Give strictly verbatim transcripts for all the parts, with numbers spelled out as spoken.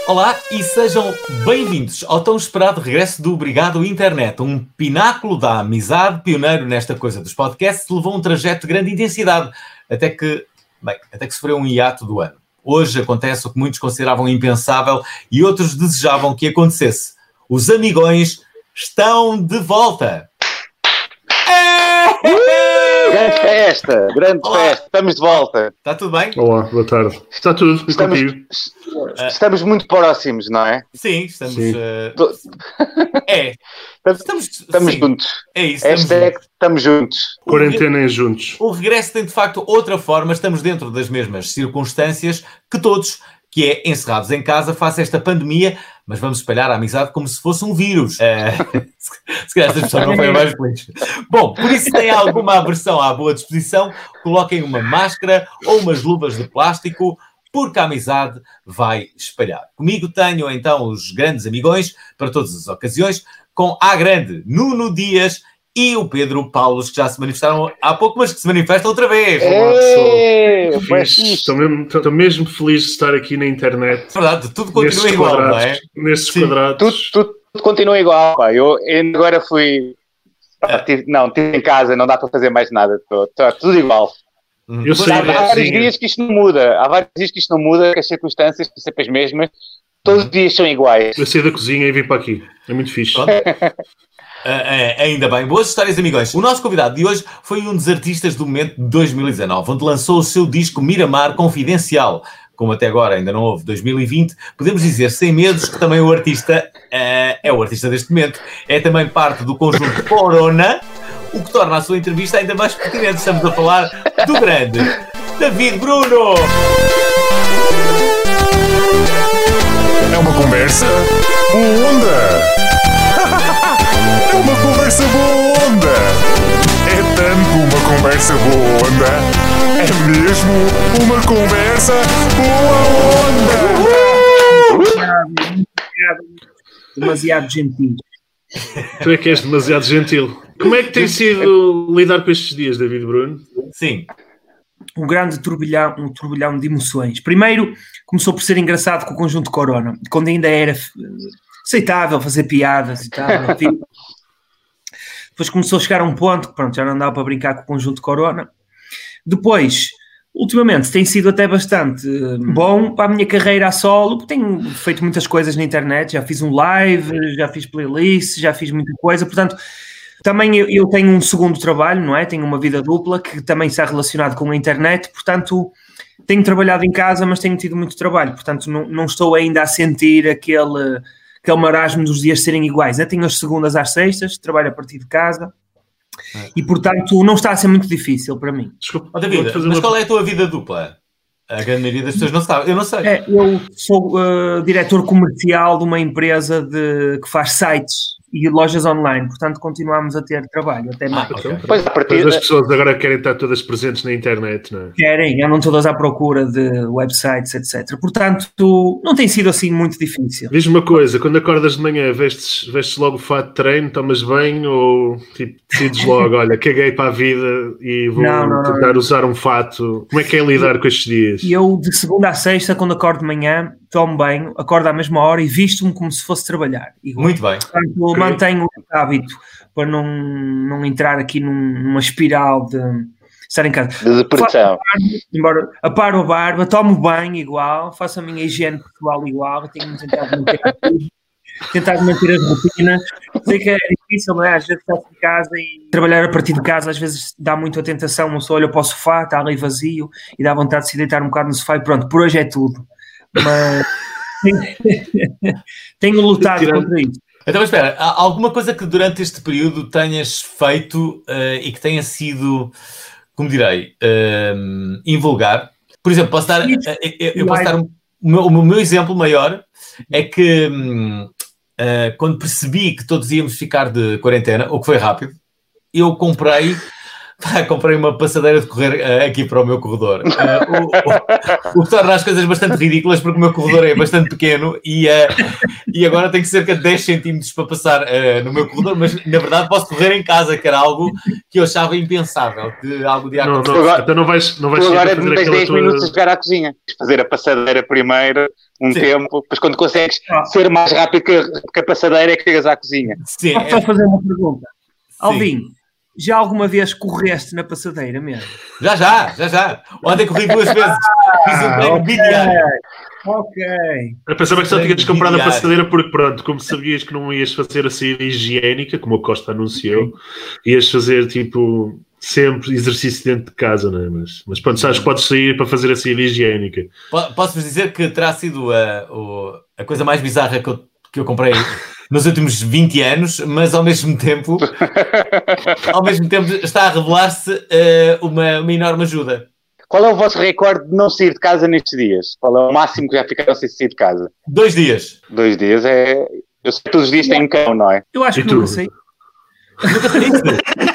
Olá e sejam bem-vindos ao tão esperado regresso do Obrigado Internet, um pináculo da amizade, pioneiro nesta coisa dos podcasts, levou um trajeto de grande intensidade, até que, bem, até que sofreu um hiato do ano. Hoje acontece o que muitos consideravam impensável e outros desejavam que acontecesse. Os amigões estão de volta! Grande festa, grande Olá. festa, estamos de volta. Está tudo bem? Olá, boa tarde. Está tudo, e estamos, contigo? Estamos muito próximos, não é? Sim, estamos... Sim. Uh... é. Estamos, estamos juntos. É isso, estamos Esta juntos. É que estamos juntos. Quarentena em juntos. O regresso tem, de facto, outra forma. Estamos dentro das mesmas circunstâncias que todos, que é encerrados em casa face a esta pandemia, mas vamos espalhar a amizade como se fosse um vírus. Uh, se calhar esta pessoa não foi a mais feliz. Bom, por isso, se tem alguma aversão à boa disposição, coloquem uma máscara ou umas luvas de plástico, porque a amizade vai espalhar. Comigo tenho, então, os grandes amigões para todas as ocasiões, com a grande Nuno Dias e o Pedro Paulos, que já se manifestaram há pouco, mas que se manifestam outra vez. É, estou, mesmo, estou mesmo feliz de estar aqui na internet. É verdade, tudo continua igual, não é? Nestes quadrados. Tudo, tudo, tudo continua igual. Pá. Eu agora fui... Ah, tive, não, estive em casa, não dá para fazer mais nada. Está tudo igual. Eu sei, há vários sim. dias que isto não muda. Há vários dias que isto não muda, que as circunstâncias são sempre as mesmas. Todos os dias são iguais. Eu saí da cozinha e vim para aqui. É muito fixe. Uh, é, ainda bem. Boas histórias, amigões. O nosso convidado de hoje foi um dos artistas do momento de dois mil e dezanove, onde lançou o seu disco Miramar Confidencial. Como até agora ainda não houve dois mil e vinte, podemos dizer sem medos que também o artista uh, é o artista deste momento. É também parte do conjunto Corona, o que torna a sua entrevista ainda mais pertinente. Estamos a falar do grande David Bruno. É uma conversa boa onda. É uma conversa boa onda. É tanto uma conversa boa onda. É mesmo uma conversa boa onda. Demasiado gentil. Tu é que és demasiado gentil. Como é que tem sido lidar com estes dias, David Bruno? Sim. Um grande turbilhão, um turbilhão de emoções. Primeiro, começou por ser engraçado com o conjunto Corona, quando ainda era aceitável fazer piadas e tal. Depois começou a chegar a um ponto que pronto, já não dava para brincar com o conjunto Corona. Depois, ultimamente, tem sido até bastante bom para a minha carreira a solo, porque tenho feito muitas coisas na internet, já fiz um live, já fiz playlist, já fiz muita coisa, portanto... Também eu, eu tenho um segundo trabalho, não é? Tenho uma vida dupla que também está relacionado com a internet, portanto, tenho trabalhado em casa, mas tenho tido muito trabalho, portanto, não, não estou ainda a sentir aquele, aquele marasmo dos dias serem iguais. Eu tenho as segundas às sextas, trabalho a partir de casa é. e, portanto, não está a ser muito difícil para mim. Desculpa, oh, David, mas uma... qual é a tua vida dupla? A grande maioria das pessoas não sabe, eu não sei. É, eu sou uh, diretor comercial de uma empresa de, que faz sites e lojas online, portanto continuamos a ter trabalho até mais. Ah, okay. Pois, a partir... Mas as pessoas agora querem estar todas presentes na internet, não é? Querem, andam todas à procura de websites, etcétera. Portanto, não tem sido assim muito difícil. Diz-me uma coisa, quando acordas de manhã, vestes, vestes logo o fato de treino, tomas banho ou tipo, decides logo, olha, caguei para a vida e vou não, não, tentar não. usar um fato. Como é que é lidar com estes dias? Eu, de segunda a sexta, quando acordo de manhã, tomo banho, acordo à mesma hora e visto-me como se fosse trabalhar. Igual. Muito bem. Portanto, mantenho o hábito para não, não entrar aqui num, numa espiral de estar em casa. De depressão. Embora aparo a barba, tomo banho igual, faço a minha higiene pessoal igual, tenho tentado manter, tentado manter as rotinas. Sei que é difícil, não é? Às vezes estás em casa e trabalhar a partir de casa às vezes dá muito a tentação, uma pessoa olha para o sofá, está ali vazio e dá vontade de se deitar um bocado no sofá e pronto, por hoje é tudo. Mas tenho lutado Tirando. contra isso. Então, mas espera, há alguma coisa que durante este período tenhas feito uh, e que tenha sido, como direi, uh, invulgar? Por exemplo, posso dar, uh, eu, eu posso dar um, o, meu, o meu exemplo maior é que um, uh, quando percebi que todos íamos ficar de quarentena, o que foi rápido, eu comprei Pá, comprei uma passadeira de correr uh, aqui para o meu corredor. Uh, o, o, o que torna as coisas bastante ridículas porque o meu corredor é bastante pequeno e, uh, e agora tenho cerca de dez centímetros para passar uh, no meu corredor, mas na verdade posso correr em casa, que era algo que eu achava impensável. De algo de não, não, agora, então não vais, não vais tu agora tens dez tua... minutos a chegar à cozinha. Fazer a passadeira primeiro, um Sim. tempo, depois quando consegues ah. ser mais rápido que a, que a passadeira é que chegas à cozinha. Sim, Posso é... fazer uma pergunta? Alvin, já alguma vez correste na passadeira mesmo? Já, já, já, já. Ontem corri duas vezes. Fiz um treino bidiário. Ok. Eu pensava que só tinhas comprado a passadeira porque, pronto, como sabias que não ias fazer a saída higiênica, como a Costa anunciou, ias fazer, tipo, sempre exercício dentro de casa, não é? Mas, mas pronto, sabes que podes sair para fazer a saída higiênica. Posso-vos dizer que terá sido a, a coisa mais bizarra que eu, que eu comprei nos últimos vinte anos, mas ao mesmo tempo, ao mesmo tempo está a revelar-se uh, uma, uma enorme ajuda. Qual é o vosso recorde de não sair de casa nestes dias? Qual é o máximo que já ficaram sem sair de casa? Dois dias. Dois dias é... Eu sei que todos os dias têm cão, não é? Eu acho e que tu? nunca sei. Nunca sei isso.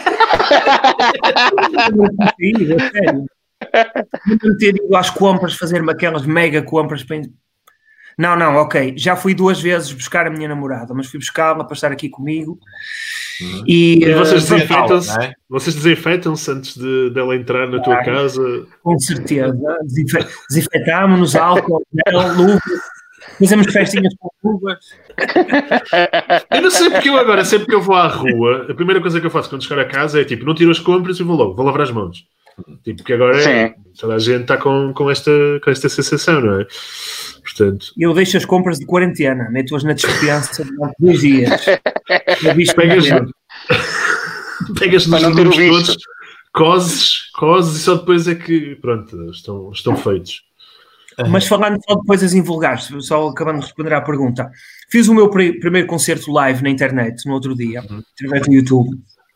Nunca ter ido às compras, fazer-me aquelas mega compras para... Não, não, ok. Já fui duas vezes buscar a minha namorada, mas fui buscá-la para estar aqui comigo. Uhum. E, e vocês uh, desinfetam-se é? vocês desinfetam-se antes de, dela entrar na tua ah, casa? Com certeza. Desinfe... Desinfetámos-nos, álcool, luvas, fazemos festinhas com luvas. Eu não sei porque eu agora, sempre que eu vou à rua, a primeira coisa que eu faço quando chegar a casa é tipo, não tiro as compras e vou logo, vou lavar as mãos. Tipo, porque agora é, toda a gente está com, com, esta, com esta sensação, não é? Portanto... Eu deixo as compras de quarentena, meto-as na dispensa durante dois dias. Pegas, pegas nos números todos, cozes, cozes e só depois é que, pronto, estão, estão feitos. Mas falando só de coisas invulgares, só acabando de responder à pergunta, fiz o meu pr- primeiro concerto live na internet no outro dia, uhum. através do YouTube.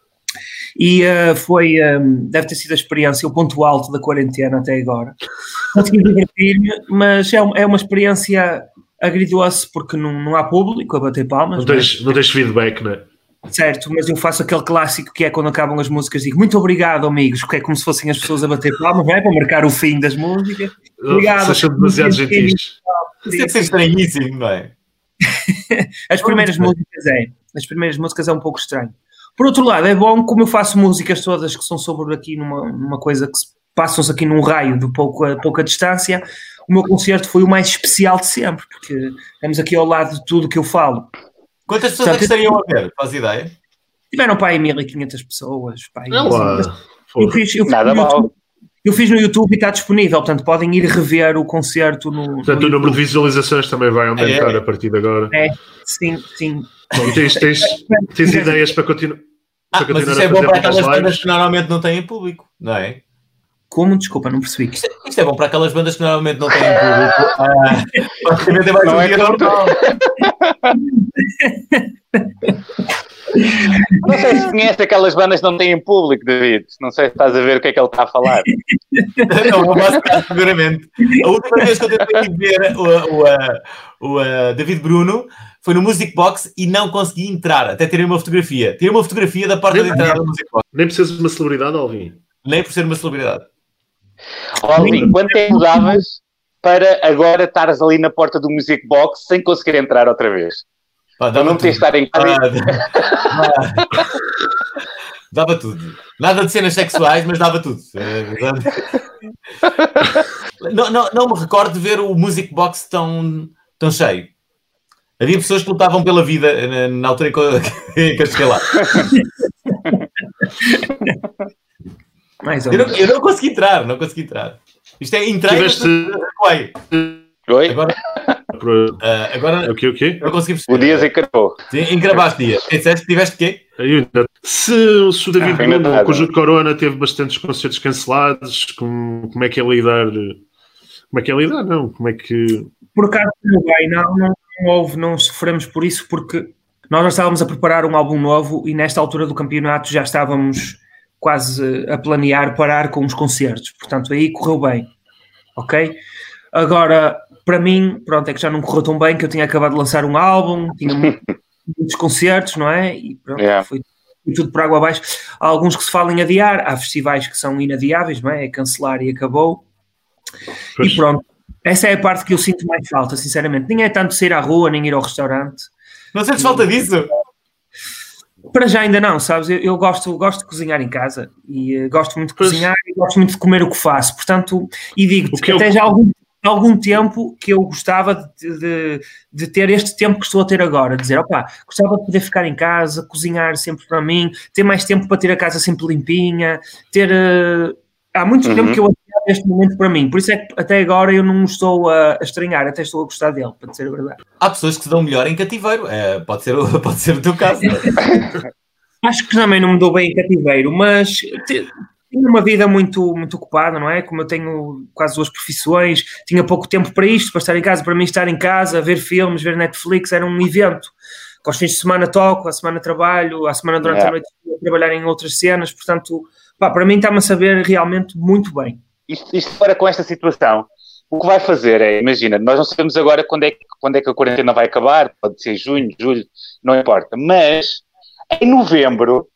E uh, foi, um, deve ter sido a experiência, o ponto alto da quarentena até agora. Consegui divertir-me, mas é, é uma experiência agridoce porque não, não há público a bater palmas. Não tens, não tens feedback, não é? Certo, mas eu faço aquele clássico que é quando acabam as músicas, digo muito obrigado, amigos, que é como se fossem as pessoas a bater palmas, não é? Para marcar o fim das músicas. Obrigado. Vocês são demasiado gentis. Isso é ser estranhíssimo, não é? As primeiras músicas é. As primeiras músicas é um pouco estranho. Por outro lado, é bom, como eu faço músicas todas que são sobre aqui numa, numa coisa que se passam-se aqui num raio de pouca, pouca distância, o meu concerto foi o mais especial de sempre, porque estamos aqui ao lado de tudo que eu falo. Quantas pessoas é que estariam a ver? Faz ideia? Tiveram para aí mil e quinhentas pessoas. Pá, aí, assim, eu, fiz, eu, fiz Nada no mal. YouTube, eu fiz no YouTube e está disponível, portanto podem ir rever o concerto no. Portanto, no o número de visualizações também vai aumentar é, é. a partir de agora. É, sim, sim. E tens, tens, tens ideias para, continu- ah, para continuar mas isso é bom para aquelas bandas que normalmente não têm público, não é? Como? Desculpa, não percebi. Isto, isto é bom para aquelas bandas que normalmente não têm público. Ah, basicamente é mais não um é dia normal. Não sei se conhece aquelas bandas que não têm público, David. Não sei se estás a ver o que é que ele está a falar. Não, vou bastar seguramente. A última vez que eu tentei ver o, o, o, o David Bruno foi no Music Box e não consegui entrar, até tirei uma fotografia. Tirei uma fotografia da porta de entrada do Music Box. Nem precisas de uma celebridade, Alvin? Nem por ser uma celebridade. Alvin, quanto tempo davas para agora estares ali na porta do Music Box sem conseguir entrar outra vez? Ah, Para não ter estar em casa. Ah, dava tudo. Nada de cenas sexuais, mas dava tudo. Não, não, não me recordo de ver o Music Box tão, tão cheio. Havia pessoas que lutavam pela vida na, na altura em que eu, que eu cheguei lá. Mais ou eu, não, eu não consegui entrar, não consegui entrar. Isto é entrar Tiveste... e... Oi? Agora... Uh, agora o quê, o quê? Eu consegui perceber. O Dias encravou. Sim, encravaste Dias. Disseste que tiveste o quê? Se, se o David ah, Bruno, o conjunto Corona, teve bastantes concertos cancelados, como, como é que é lidar? Como é que é lidar? Não, como é que... Por acaso, não vai, não, não, não houve, não sofremos por isso, porque nós já estávamos a preparar um álbum novo e nesta altura do campeonato já estávamos quase a planear parar com os concertos. Portanto, aí correu bem. Ok? Agora... Para mim, pronto, é que já não correu tão bem, que eu tinha acabado de lançar um álbum, tinha muitos concertos, não é? E pronto, yeah. foi foi tudo por água abaixo. Há alguns que se falam em adiar, há festivais que são inadiáveis, não é? É cancelar e acabou. Pois. E pronto. Essa é a parte que eu sinto mais falta, sinceramente. Nem é tanto sair à rua, nem ir ao restaurante. Não sentes falta disso? Para já ainda não, sabes? Eu, eu gosto, gosto de cozinhar em casa e uh, gosto muito de pois. cozinhar e gosto muito de comer o que faço. Portanto, e digo-te, até eu... já há algum, algum tempo que eu gostava de, de, de ter este tempo que estou a ter agora. De dizer, opá, gostava de poder ficar em casa, cozinhar sempre para mim, ter mais tempo para ter a casa sempre limpinha, ter... Uh, há muito uhum. tempo que eu adiava este momento para mim. Por isso é que até agora eu não estou a, a estranhar, até estou a gostar dele, para dizer a verdade. Há pessoas que se dão melhor em cativeiro. É, pode, ser, pode ser o teu caso. Acho que também não me dou bem em cativeiro, mas tenho uma vida muito, muito ocupada, não é? Como eu tenho quase duas profissões, tinha pouco tempo para isto, para estar em casa. Para mim estar em casa, ver filmes, ver Netflix, era um evento. Com os fins de semana toco, a semana trabalho, a semana durante yeah. a noite vou trabalhar em outras cenas, portanto... Pá, para mim está-me a saber realmente muito bem. Isto, isto agora com esta situação, o que vai fazer é, imagina, nós não sabemos agora quando é, que, quando é que a quarentena vai acabar, pode ser junho, julho, não importa, mas em novembro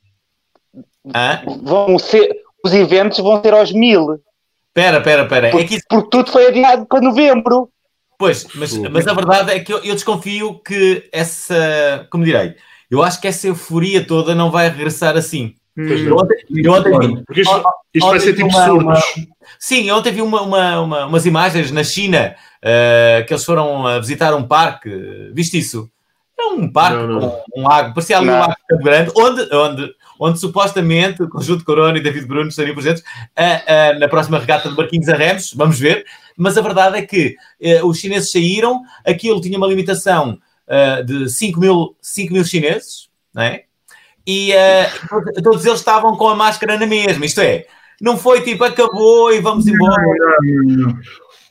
ah? vão ser, os eventos vão ser aos mil. Espera, espera, espera. Porque, é que isso... porque tudo foi adiado para novembro. Pois, mas, mas a verdade é que eu, eu desconfio que essa, como direi, eu acho que essa euforia toda não vai regressar assim. Hum, ontem, ontem, porque isto, isto vai ser tipo uma, surdos. Uma, sim, ontem vi uma, uma, uma, umas imagens na China uh, que eles foram a visitar um parque. Viste isso? É um parque não, não. com um lago, parecia ali um lago grande, onde, onde, onde supostamente o Conjunto Corona e David Bruno estariam presentes uh, uh, na próxima regata de barquinhos a remos, vamos ver. Mas a verdade é que uh, os chineses saíram, aquilo tinha uma limitação uh, de cinco mil chineses, não é? E uh, todos eles estavam com a máscara na mesma, isto é, não foi tipo, acabou e vamos embora. Não, não, não.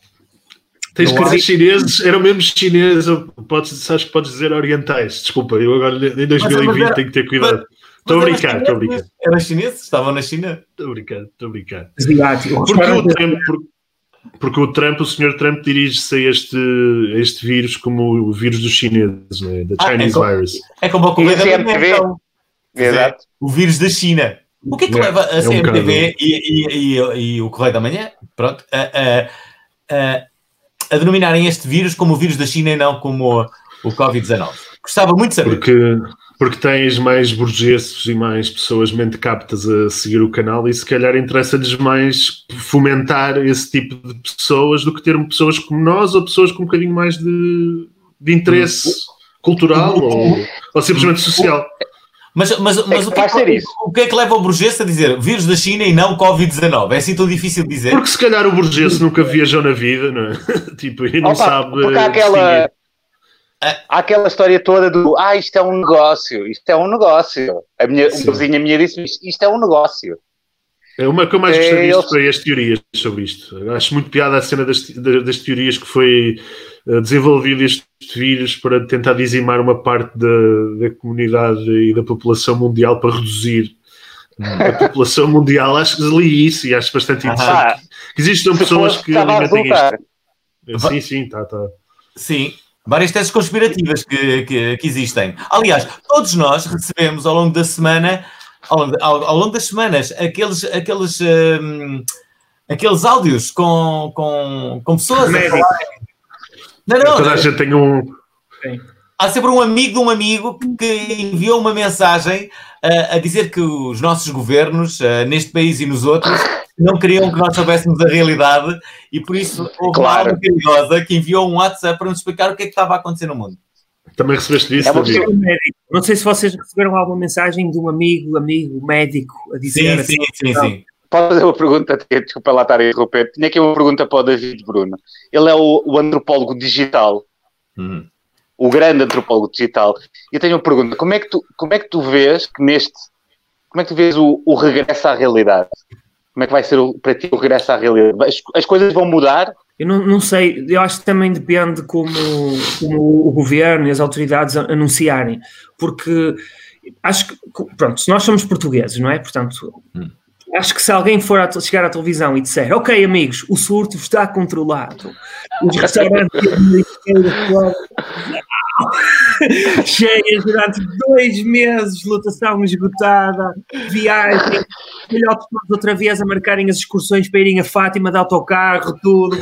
Tens que dizer chineses, eram mesmo chineses, podes, acho que podes dizer orientais, desculpa, eu agora em dois mil e vinte era, tenho que ter cuidado. Estou a brincar, estou a brincar. Eram chineses? Estavam na China? Estou a brincar, estou a brincar. Porque o Trump, porque, porque o Trump, o senhor Trump dirige-se a este, a este vírus como o vírus dos chineses, né? Da Chinese ah, é Virus. É como o correio da manhã, então. Exato. O vírus da China. O que é que é, leva a C M T V é um e, e, e, e o Correio da Manhã, pronto, a, a, a, a denominarem este vírus como o vírus da China e não como o, o covid dezanove? Gostava muito de saber. Porque, porque tens mais burgueses e mais pessoas mentecaptas a seguir o canal e se calhar interessa-lhes mais fomentar esse tipo de pessoas do que ter pessoas como nós ou pessoas com um bocadinho mais de, de interesse hum. cultural ou, ou simplesmente social. Mas, mas, mas é o, que é que, o que é que leva o burguês a dizer vírus da China e não covid dezanove? É assim tão difícil de dizer? Porque se calhar o burguês nunca viajou na vida, não é? Tipo, e não Opa, sabe... Porque há aquela, há aquela história toda do ah, isto é um negócio, isto é um negócio. A minha, uma vizinha minha disse isto é um negócio. É uma que eu mais gostei disto foi as teorias sobre isto. Acho muito piada a cena das, das teorias que foi desenvolvido este vírus para tentar dizimar uma parte da, da comunidade e da população mundial para reduzir a população mundial. Acho que li isso e acho bastante interessante. Ah, Existem pessoas que alimentem isto. Sim, sim, tá, tá. Sim, várias teses conspirativas que, que, que existem. Aliás, todos nós recebemos ao longo da semana, ao longo, ao, ao longo das semanas, aqueles, aqueles, um, aqueles áudios com, com, com pessoas a falar. Não, não, Toda a gente tem um... Há sempre um amigo de um amigo que enviou uma mensagem uh, a dizer que os nossos governos, uh, neste país e nos outros, não queriam que nós soubéssemos a realidade e por isso houve claro. uma alma perigosa que enviou um WhatsApp para nos explicar o que é que estava a acontecer no mundo. Também recebeste isso, é David? Não sei se vocês receberam alguma mensagem de um amigo, amigo, médico, a dizer... Sim, sim, sim, sim. Posso fazer uma pergunta? Desculpa lá estar a interromper. Tinha aqui uma pergunta para o David Bruno. Ele é o, o antropólogo digital. Hum. O grande antropólogo digital. E eu tenho uma pergunta. Como é que tu, como é que tu vês que neste... Como é que tu vês o, o regresso à realidade? Como é que vai ser o, para ti o regresso à realidade? As, as coisas vão mudar? Eu não, não sei. Eu acho que também depende como, como o governo e as autoridades anunciarem. Porque acho que... Pronto, se nós somos portugueses, não é? Portanto... Hum. Acho que se alguém for a chegar à televisão e disser ok, amigos, o surto está controlado, os restaurantes cheias durante dois meses, lotação esgotada, viagem, filhotes todos outra vez a marcarem as excursões para irem a Fátima de autocarro, tudo.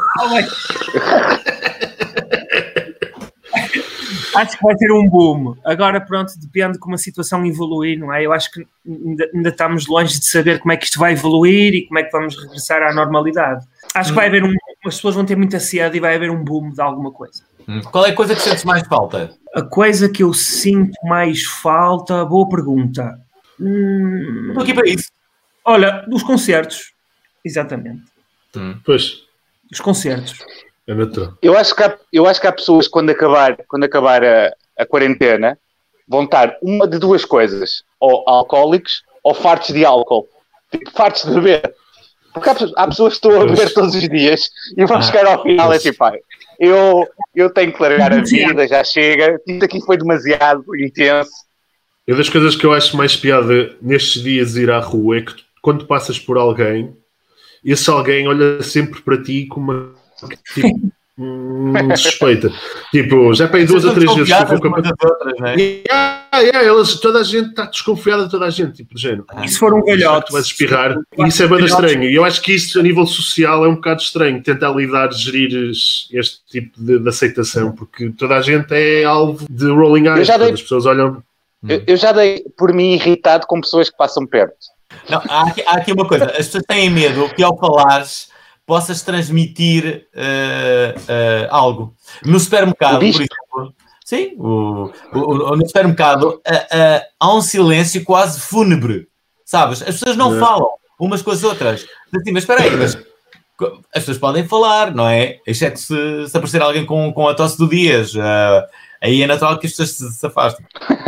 Acho que vai ter um boom. Agora, pronto, depende de como a situação evoluir, não é? Eu acho que ainda, ainda estamos longe de saber como é que isto vai evoluir e como é que vamos regressar à normalidade. Acho que vai haver um... As pessoas vão ter muita sede e vai haver um boom de alguma coisa. Qual é a coisa que sentes mais falta? A coisa que eu sinto mais falta... Boa pergunta. Hum... Estou aqui para isso. Olha, os concertos. Exatamente. Hum. Pois. Os concertos. É natural. Eu acho que há, eu acho que há pessoas, quando acabar, quando acabar a, a quarentena, vão estar uma de duas coisas. Ou alcoólicos, ou fartos de álcool. Tipo, fartos de beber. Porque há, há pessoas que estão a beber todos os dias e vão chegar ao final e é tipo, pai, eu, eu tenho que largar a vida, já chega. Isto aqui foi demasiado intenso. E uma das coisas que eu acho mais piada nestes dias de ir à rua é que quando passas por alguém, esse alguém olha sempre para ti com uma... Tipo, hum, suspeita. Tipo, já para aí duas ou três vezes que eu vou com a... yeah, yeah, elas, toda a gente está desconfiada de toda a gente, tipo de género. E se for um velhote, tu vais espirrar, e isso é banda estranho. E eu acho que isso a nível social é um bocado estranho, tentar lidar, gerir este tipo de, de aceitação, porque toda a gente é alvo de rolling eyes, dei... as pessoas olham. Eu, eu já dei por mim irritado com pessoas que passam perto. Não, há, aqui, há aqui uma coisa, as pessoas têm medo que ao falares possas transmitir uh, uh, algo. No supermercado, por exemplo, sim, o, o, o, no supermercado uh, uh, há um silêncio quase fúnebre, sabes? As pessoas não é. falam umas com as outras. Assim, mas espera aí, mas as pessoas podem falar, não é? Exceto se, se aparecer alguém com, com a tosse do Dias. Uh, aí é natural que as pessoas se, se afastem.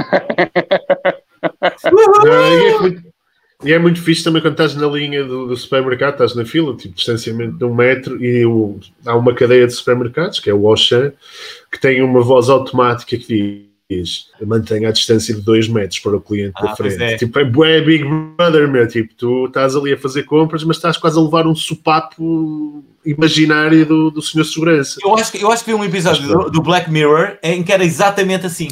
E é muito fixe também quando estás na linha do, do supermercado, estás na fila, tipo distanciamento de um metro, e o, há uma cadeia de supermercados, que é o Auchan, que tem uma voz automática que diz: mantenha a distância de dois metros para o cliente ah, da frente. É. Tipo, é bué Big Brother, meu. Tipo, tu estás ali a fazer compras, mas estás quase a levar um sopapo imaginário do, do senhor segurança. Eu acho, eu acho que vi um episódio do, do Black Mirror em que era exatamente assim.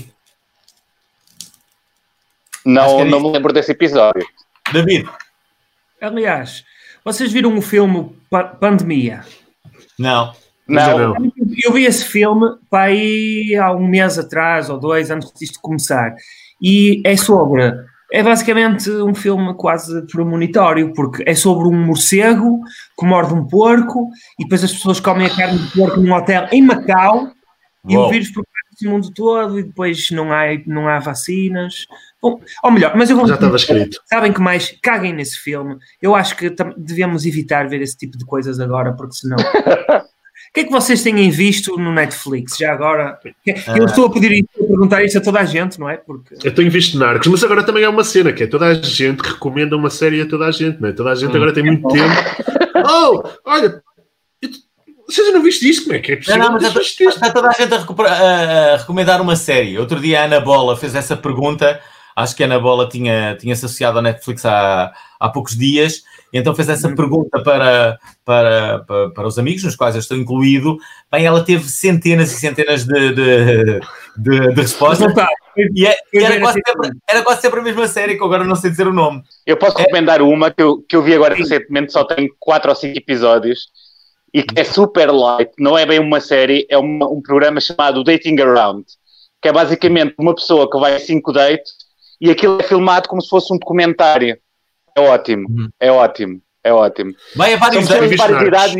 Não, não me lembro desse episódio. David. Aliás, vocês viram o filme pa- Pandemia? Não. Não. Eu vi esse filme para aí há um mês atrás ou dois, antes disto começar. E é sobre... É basicamente um filme quase premonitório, porque é sobre um morcego que morde um porco e depois as pessoas comem a carne de porco num hotel em Macau. E Uou. O vírus propagou-se no mundo todo e depois não há, não há vacinas. Bom, ou melhor, mas eu vou... Já estava escrito. Sabem que mais? Caguem nesse filme. Eu acho que tam- devemos evitar ver esse tipo de coisas agora, porque senão... O que é que vocês têm visto no Netflix? Já agora... Eu estou a pedir a perguntar isto a toda a gente, não é? Porque... Eu tenho visto Narcos, mas agora também há uma cena, que é toda a gente recomenda uma série a toda a gente, não é? Toda a gente agora tem muito tempo. Oh, olha... Vocês não viste isto? Como é que é possível? Não, não, mas está, está toda a gente a, recupera, a, a recomendar uma série. Outro dia a Ana Bola fez essa pergunta. Acho que a Ana Bola tinha, tinha se associado à Netflix há, há poucos dias. E então fez essa pergunta para, para, para, para os amigos, nos quais eu estou incluído. Bem, ela teve centenas e centenas de, de, de, de respostas. E, é, e era, quase sempre, era quase sempre a mesma série, que agora não sei dizer o nome. Eu posso é. recomendar uma que eu, que eu vi agora recentemente, só tem quatro ou cinco episódios. E que é super light, não é bem uma série, é uma, um programa chamado Dating Around, que é basicamente uma pessoa que vai a cinco dates e aquilo é filmado como se fosse um documentário. É ótimo, uhum. é ótimo, é ótimo. Vai a vários dates. Várias idades.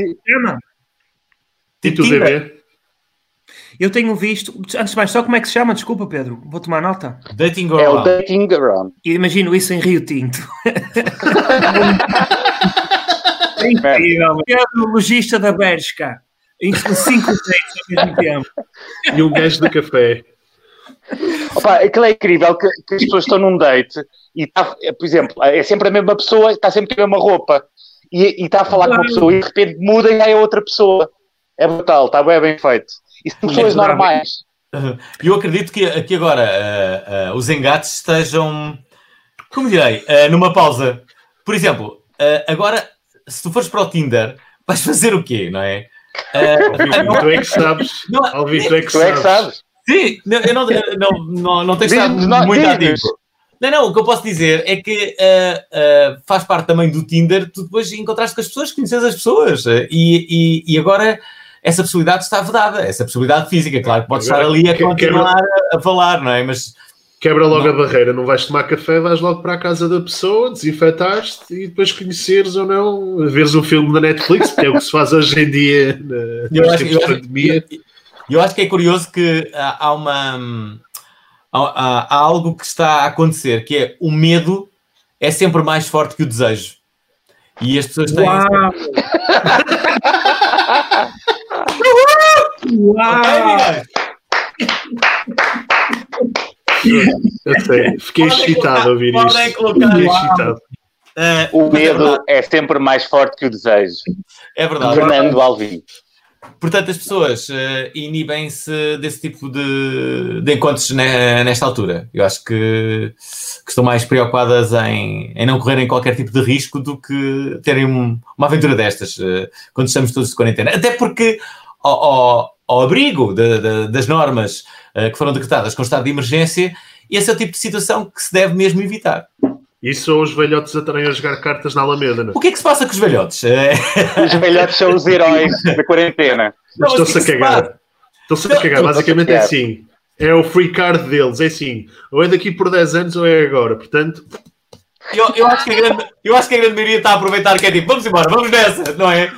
Tipo D B. Eu tenho visto, antes de mais, só como é que se chama? Desculpa, Pedro, vou tomar nota. Dating Around. É o Dating Around. E imagino isso em Rio Tinto. É incrível. É o lojista da Bershka. Em cinco dates ao mesmo tempo. E um gajo de café. Opa, aquilo é incrível que, que as pessoas estão num date e está, por exemplo, é sempre a mesma pessoa, está sempre com a mesma roupa e, e está a falar claro. com uma pessoa e de repente muda e aí é outra pessoa. É brutal, está bem, bem feito. E são pessoas é normais. Eu acredito que, que agora uh, uh, os engates estejam, como direi, uh, numa pausa. Por exemplo, uh, agora... Se tu fores para o Tinder, vais fazer o quê, não é? Uh, Alvin, tu é que sabes. Não, Alvin, tu é que tu é que sabes. Sim, eu não, não, não, não tenho estado muito ativo. Não, não, o que eu posso dizer é que uh, uh, faz parte também do Tinder, tu depois encontraste com as pessoas, conheces as pessoas, uh, e, e, e agora essa possibilidade está vedada, essa possibilidade física, claro que podes estar ali a continuar quebra, a, a falar, não é? Mas quebra logo não. a barreira, não vais tomar café, vais logo para a casa da pessoa, desinfetaste e depois conheceres ou não, veres um filme da Netflix, que é o que se faz hoje em dia na eu acho, eu pandemia. Acho, eu, eu acho que é curioso que há, há uma... Há, há algo que está a acontecer, que é o medo é sempre mais forte que o desejo. E as pessoas têm... Uau! Uau! Eu sei, fiquei excitado a ouvir isto. Fiquei excitado. Uh, o medo é, é sempre mais forte que o desejo. É verdade. Fernando Alvim. Portanto, as pessoas uh, inibem-se desse tipo de, de encontros ne, nesta altura. Eu acho que, que estão mais preocupadas em, em não correrem qualquer tipo de risco do que terem um, uma aventura destas, uh, quando estamos todos de quarentena. Até porque, ao, ao, ao abrigo de, de, das normas uh, que foram decretadas com o estado de emergência, esse é o tipo de situação que se deve mesmo evitar. Isso são os velhotes a estarem a jogar cartas na Alameda, não? O que é que se passa com os velhotes? Os velhotes são os heróis da quarentena. Estão-se a cagar. Estão-se a cagar. Basicamente é assim. É o free card deles. É assim. Ou é daqui por dez anos ou é agora. Portanto... Eu, eu, acho que a grande, eu acho que a grande maioria está a aproveitar que é tipo, vamos embora, vamos nessa, não é?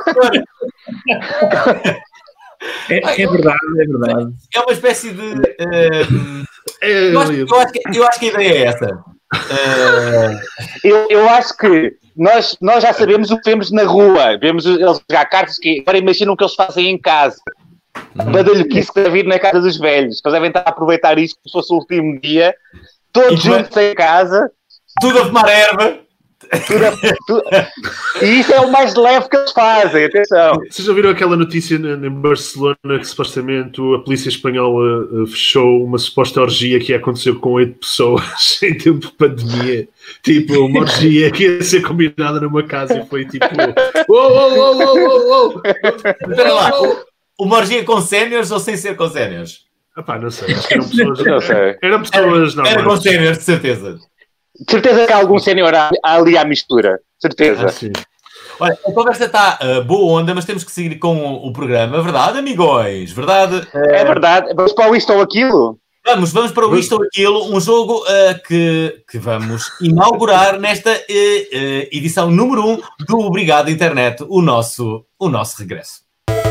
É, é verdade, é verdade. É uma espécie de... Uh, eu, acho, eu, acho que, eu acho que a ideia é essa. Uh... Eu, eu acho que nós, nós já sabemos o que vemos na rua. Vemos eles jogar cartas que agora imaginam o que eles fazem em casa. Uhum. Badalhoquice que deve vir na casa dos velhos. Eles devem estar a aproveitar isto como se fosse o último dia. Todos juntos em casa. Tudo a fumar erva. Tudo a, tudo... E isso é o mais leve que eles fazem, atenção. Vocês já viram aquela notícia em Barcelona que supostamente a polícia espanhola fechou uma suposta orgia que aconteceu com oito pessoas em tempo de pandemia? Tipo, uma orgia que ia ser combinada numa casa e foi tipo... Uou, uou, uou, uou, uou. Espera lá, uma orgia com séniores ou sem ser com séniores? Ah pá, não sei, acho que eram pessoas... Não sei. Eram pessoas normais. Era com séniores, de certeza. De certeza que há algum sénior ali à mistura. Certeza. Ah, sim. Olha, a conversa está uh, boa onda, mas temos que seguir com o, o programa. Verdade, amigões? Verdade? É verdade. Vamos para o isto ou aquilo? Vamos, vamos para o isto ou aquilo. Um jogo uh, que, que vamos inaugurar nesta uh, uh, edição número um do Obrigado Internet, o nosso, o nosso regresso.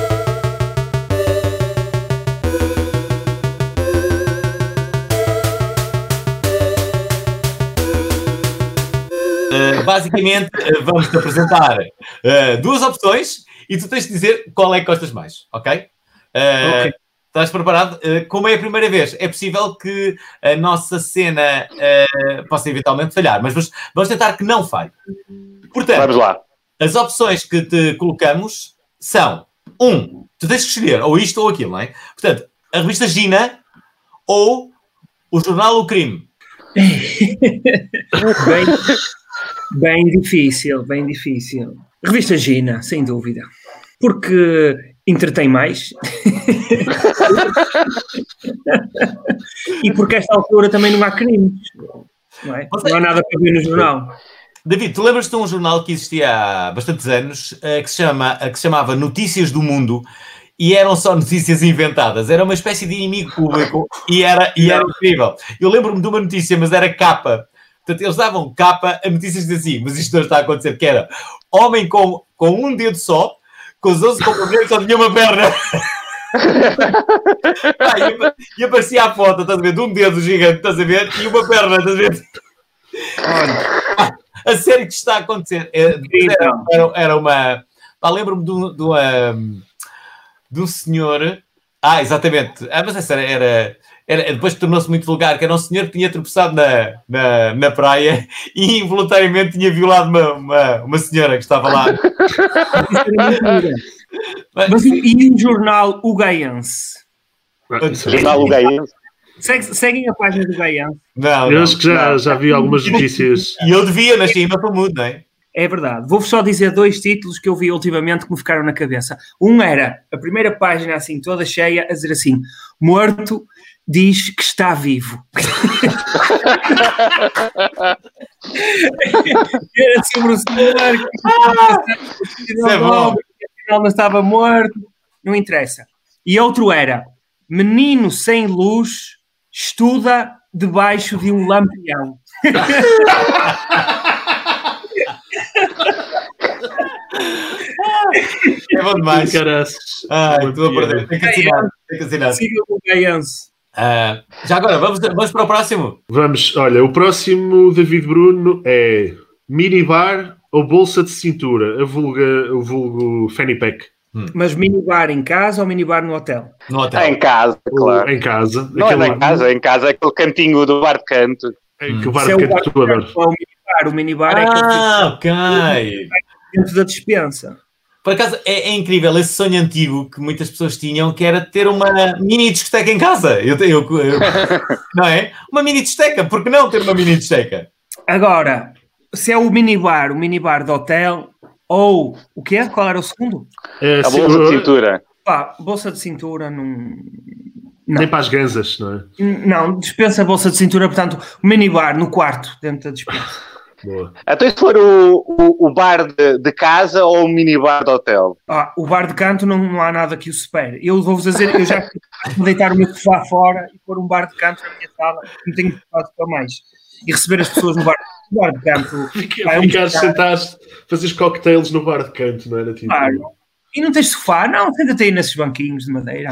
Uh, basicamente, uh, vamos-te apresentar uh, duas opções e tu tens de dizer qual é que gostas mais, ok? Uh, okay. Estás preparado? Uh, como é a primeira vez, é possível que a nossa cena uh, possa eventualmente falhar, mas vamos, vamos tentar que não falhe. Portanto, vamos lá. As opções que te colocamos são, um, tu tens que escolher ou isto ou aquilo, não é? Portanto, a revista Gina ou o jornal O Crime. Bem... Bem difícil, bem difícil. Revista Gina, sem dúvida. Porque entretém mais. E porque a esta altura também não há crimes. Não, é? Não há nada para ver no jornal. David, tu lembras-te de um jornal que existia há bastantes anos, que se, chama, que se chamava Notícias do Mundo, e eram só notícias inventadas. Era uma espécie de inimigo público e era, e era incrível. Eu lembro-me de uma notícia, mas era capa. Portanto, eles davam capa a notícias assim, mas isto não está a acontecer, que era homem com, com um dedo só, com os onze componentes, só tinha uma perna. ah, e, e aparecia a foto, estás a ver, de um dedo gigante, estás a ver, e uma perna, estás a ver. Ah, a sério que está a acontecer. Era, era, era uma... Ah, lembro-me de um, de, uma, de um senhor... Ah, exatamente. Ah, mas essa era... era Era, depois tornou-se muito vulgar, que era um senhor que tinha tropeçado na, na, na praia e involuntariamente tinha violado uma, uma, uma senhora que estava lá. Mas, mas e o jornal O Gaiense? O jornal O Gaiense? Segue, seguem a página do Gaiense? Não, eu acho que já, já vi algumas notícias. E eu devia, nasci em Mapamudo, não é? É verdade. Vou-vos só dizer dois títulos que eu vi ultimamente que me ficaram na cabeça. Um era a primeira página assim, toda cheia, a dizer assim, morto diz que está vivo. Era sobre o senhor que é bom. afinal não estava morto. Não interessa. E outro era, menino sem luz estuda debaixo de um lampião. É bom demais. Ai, estou a perder. Tem que assinar. Tem que assinar. Siga o Gaianço. Uh, já agora, vamos, vamos para o próximo. Vamos, olha, o próximo, David Bruno, é minibar ou bolsa de cintura, a vulga, o vulgo fanny pack. Hum. Mas minibar em casa ou minibar no hotel? No hotel. Em casa, claro. Ou em casa. Não aquele... é em casa, em casa é aquele cantinho do bar de canto. É hum. que o bar de canto é todo. O minibar, o minibar ah, é aquele ok. dentro da despensa. Por acaso, é, é incrível esse sonho antigo que muitas pessoas tinham, que era ter uma mini discoteca em casa. Eu, eu, eu, não é? Uma mini discoteca. Por que não ter uma mini discoteca? Agora, se é o minibar, o minibar do hotel, ou o quê? Qual era o segundo? É, a bolsa de cintura. Pá, bolsa de cintura não... não. Nem para as ganzas, não é? Não, dispensa a bolsa de cintura, portanto, o minibar no quarto, dentro da dispensa. Boa. Então, se for o, o, o bar de, de casa ou o minibar de hotel? Ah, o bar de canto não, não há nada que o supere. Eu vou-vos dizer, eu já vou deitar o meu sofá fora e pôr um bar de canto na minha sala, não tenho espaço para mais. E receber as pessoas no bar, no bar de canto. Ficar é um sentados, fazer cocktails no bar de canto, não era? Tipo... Claro. E não tens sofá? Não, senta-te aí nesses banquinhos de madeira.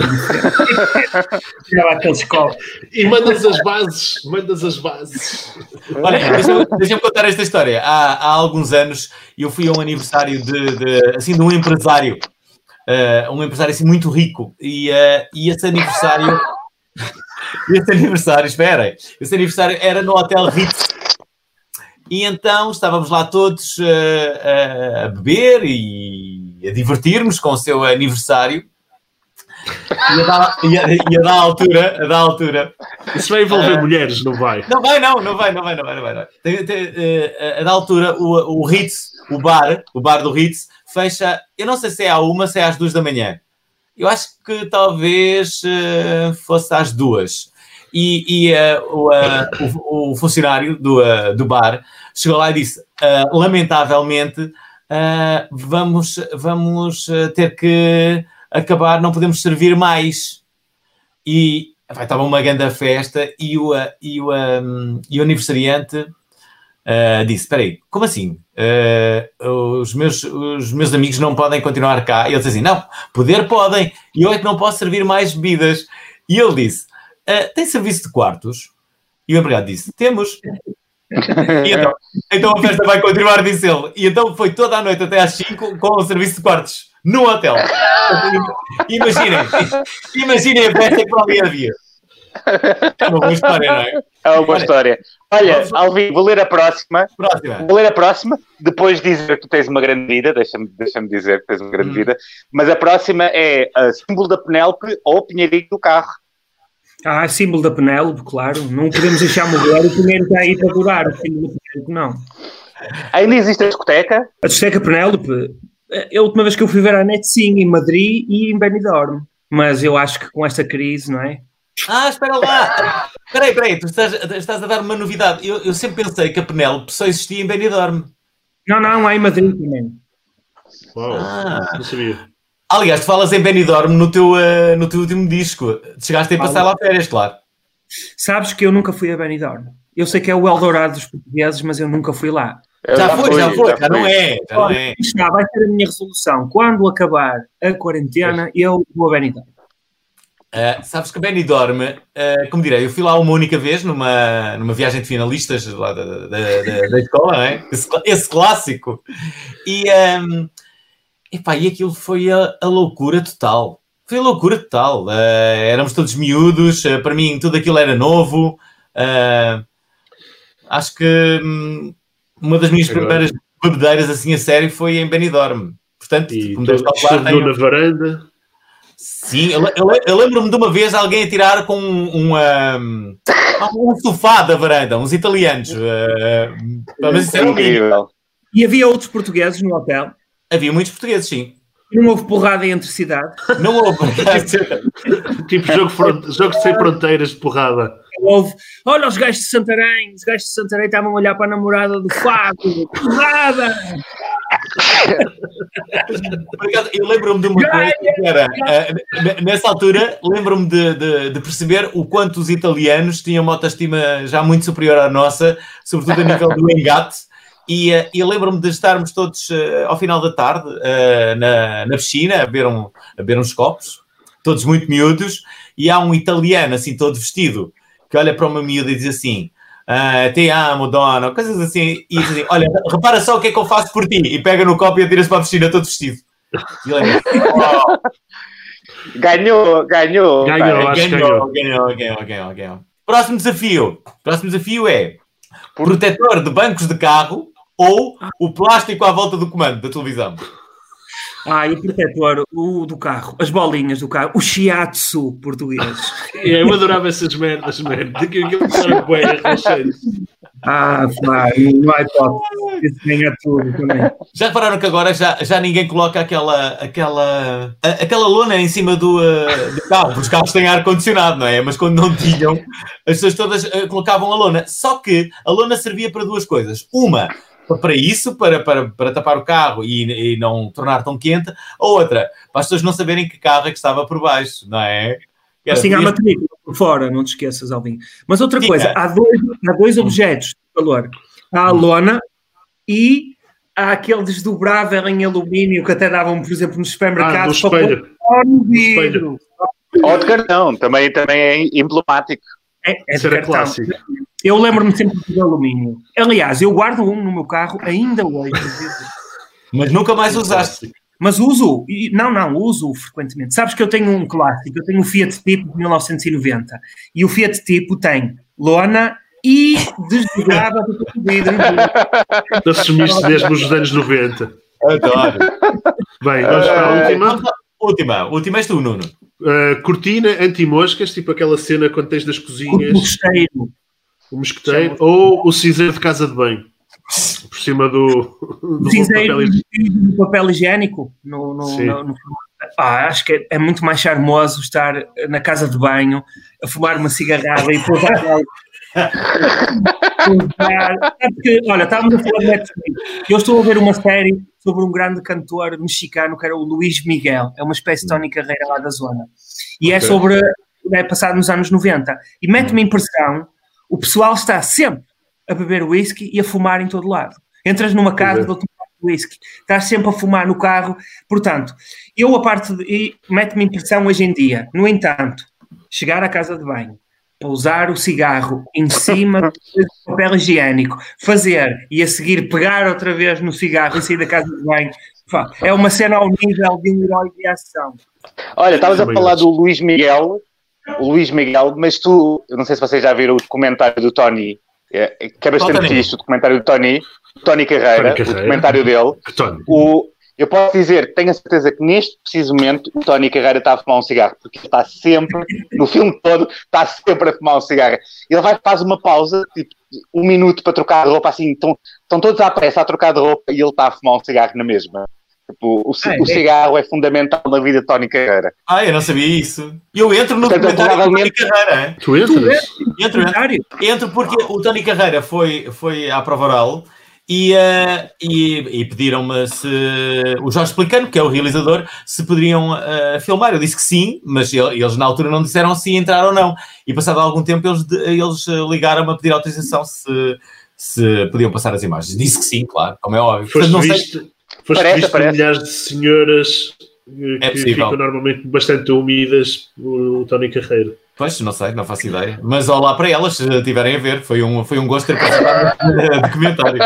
Tirar aqueles copos. E mandas as bases, mandas as bases. Olha, deixa-me deixa contar esta história. Há, há alguns anos eu fui a um aniversário de, de, assim, de um empresário, uh, um empresário assim muito rico, e, uh, e esse aniversário, esse aniversário, esperem, esse aniversário era no Hotel Ritz. E então estávamos lá todos uh, uh, a beber e a divertir-nos com o seu aniversário. E a da, e a, e a da altura, a da altura... Isso vai envolver uh, mulheres, não vai? Não vai, não, não vai, não vai, não vai. Não vai, não vai. Tem, tem, uh, a da altura, o, o Ritz, o bar, o bar do Ritz, fecha, eu não sei se é à uma, se é às duas da manhã. Eu acho que talvez uh, fosse às duas. E, e uh, o, uh, o, o funcionário do, uh, do bar chegou lá e disse, uh, lamentavelmente, uh, vamos, vamos uh, ter que acabar, não podemos servir mais. E vai, estava uma grande festa e o, uh, e o, um, e o aniversariante uh, disse, espera aí, como assim? Uh, os, meus, os meus amigos não podem continuar cá? E ele disse assim, não, poder podem, e eu é que não posso servir mais bebidas. E ele disse, Uh, tem serviço de quartos? E o empregado disse, temos. E então, então a festa vai continuar, disse ele. E então foi toda a noite até às cinco com o serviço de quartos no hotel. Imaginem, imaginem a festa que ali havia. É uma boa história, não é? É uma boa história. Olha, Alvin, vou ler a próxima. próxima. Vou ler a próxima, depois de dizer que tu tens uma grande vida, deixa-me deixa-me dizer que tens uma grande hum. vida, mas a próxima é a símbolo da Penélope ou o pinheirinho do carro. Ah, símbolo da Penélope, claro. Não podemos deixar morrer. O primeiro está aí para durar. O símbolo da Penélope, não. Ainda existe a discoteca? A discoteca Penélope? A última vez que eu fui ver a net, sim, em Madrid e em Benidorm. Mas eu acho que com esta crise, não é? Ah, espera lá. Espera aí, espera aí. Tu estás, estás a dar uma novidade. Eu, eu sempre pensei que a Penélope só existia em Benidorm. Não, não, há em Madrid também. Uau, ah. Não sabia. Aliás, tu falas em Benidorm no teu, uh, no teu último disco. Chegaste a passar lá férias, claro. Sabes que eu nunca fui a Benidorm. Eu sei que é o Eldorado dos portugueses, mas eu nunca fui lá. Já, já foi, já foi. Já, já não é. Já não é. Está, vai ser a minha resolução. Quando acabar a quarentena, eu vou a Benidorm. Uh, sabes que Benidorm, uh, como direi, eu fui lá uma única vez numa, numa viagem de finalistas lá da, da, da, da escola, não é? Esse, esse clássico. E... Um, Epá, e aquilo foi a, a loucura total. Foi a loucura total. Uh, éramos todos miúdos. Uh, para mim, tudo aquilo era novo. Uh, acho que um, uma das minhas Agora. primeiras bebedeiras assim a sério foi em Benidorm. Portanto, e como deves calcular, tenho... na varanda. Sim, eu, eu, eu lembro-me de uma vez alguém a tirar com um, um, um sofá da varanda, uns italianos. Uh, mas isso era incrível. E havia outros portugueses no hotel? Havia muitos portugueses, sim. Não houve porrada entre cidade? Não houve. Tipo jogo, front... jogo sem fronteiras de porrada. Houve. Olha os gajos de Santarém. Os gajos de Santarém estavam a olhar para a namorada do Fábio. Porrada! Eu lembro-me de uma coisa que era, uh, nessa altura, lembro-me de, de, de perceber o quanto os italianos tinham uma autoestima já muito superior à nossa, sobretudo a nível do engate, e, uh, e lembro-me de estarmos todos uh, ao final da tarde uh, na, na piscina a beber, um, a beber uns copos, todos muito miúdos, e há um italiano assim todo vestido que olha para uma miúda e diz assim: Uh, te amo, dona, coisas assim, e diz assim, olha, repara só o que é que eu faço por ti, e pega no copo e atira-se para a piscina todo vestido. E lembra, oh. Ganhou, ganhou. Ganhou, acho ganhou, ganhou, ganhou, ganhou, ganhou. Próximo desafio. Próximo desafio é protetor de bancos de carro ou o plástico à volta do comando da televisão. Ah, e o protetor, o do carro, as bolinhas do carro, o shiatsu português. É, eu adorava essas merdas, merda. Daqui a pouco era bué, relaxante. Ah, claro, não há hipótese. Isso ganha tudo também. Já repararam que agora já, já ninguém coloca aquela, aquela, a, aquela lona em cima do, uh, do carro, porque os carros têm ar-condicionado, não é? Mas quando não tinham, as pessoas todas uh, colocavam a lona. Só que a lona servia para duas coisas. Uma, para isso, para, para, para tapar o carro e, e não tornar tão quente. A outra, para as pessoas não saberem que carro é que estava por baixo, não é? Era, assim, há matrícula por fora, não te esqueças, Alvin. Mas outra Sim, coisa, é. há, dois, há dois objetos de valor. Há a lona e há aquele desdobrável em alumínio que até davam, por exemplo, nos supermercados. Ah, no espelho. No espelho. Ou de cartão, também, também é emblemático. É, é de cartão. Clássico. Eu lembro-me sempre de alumínio. Aliás, eu guardo um no meu carro ainda hoje. Mas nunca mais usaste. Mas uso, não, não, uso frequentemente. Sabes que eu tenho um clássico, eu tenho o Fiat Tipo de mil novecentos e noventa e o Fiat Tipo tem lona e desdobrável para vidro. Assumiste mesmo os anos noventa. Adoro. Bem, vamos para a última. Última, última és tu, Nuno. Uh, cortina anti-moscas, tipo aquela cena quando tens das cozinhas. O mosqueteiro. O mosqueteiro ou o cinzeiro de casa de banho. Por cima do, do cinzeiro papel, papel higiênico no, no, no, no... Ah, acho que é, é muito mais charmoso estar na casa de banho a fumar uma cigarrada e pousar porque, olha, estávamos a falar de Netflix. Eu estou a ver uma série sobre um grande cantor mexicano que era o Luís Miguel, é uma espécie de Tony Carreira lá da zona e okay. é sobre, é passado nos anos noventa e mete-me a impressão, o pessoal está sempre a beber whisky e a fumar em todo lado. Entras numa casa, dou-te um copo de whisky. Estás sempre a fumar no carro. Portanto, eu a parte de... E mete-me impressão hoje em dia. No entanto, chegar à casa de banho, pousar o cigarro em cima do papel higiênico, fazer e a seguir pegar outra vez no cigarro e sair da casa de banho, é uma cena ao nível de um herói de ação. Olha, estavas a falar do Luís Miguel, o Luís Miguel, mas tu, eu não sei se vocês já viram o documentário do Tony, É, que é bastante fixe o documentário do Tony, Tony Carreira, Tony Carreira. O documentário dele. O, eu posso dizer que tenho a certeza que neste preciso momento o Tony Carreira está a fumar um cigarro, porque ele está sempre, no filme todo, está sempre a fumar um cigarro. Ele vai faz uma pausa, tipo, um minuto para trocar de roupa, assim, estão, estão todos à pressa a trocar de roupa e ele está a fumar um cigarro na mesma. Tipo, o, é, o cigarro é. é fundamental na vida de Tony Carreira. Ah, eu não sabia isso. Eu entro no documentário do Tony Carreira. Hein? Tu entras? Entro, entro, entro porque o Tony Carreira foi, foi à prova oral e, uh, e, e pediram-me se o Jorge Pelicano, que é o realizador, se poderiam uh, filmar. Eu disse que sim, mas eles na altura não disseram se ia entrar ou não. E passado algum tempo eles, eles ligaram-me a pedir autorização se, se podiam passar as imagens. Disse que sim, claro, como é óbvio. Portanto, não sei... Foste parece, visto parece. milhares de senhoras que é ficam normalmente bastante úmidas o Tony Carreira. Pois, não sei, não faço ideia. Mas olá para elas, se estiverem a ver. Foi um, foi um gosto ter participado no documentário.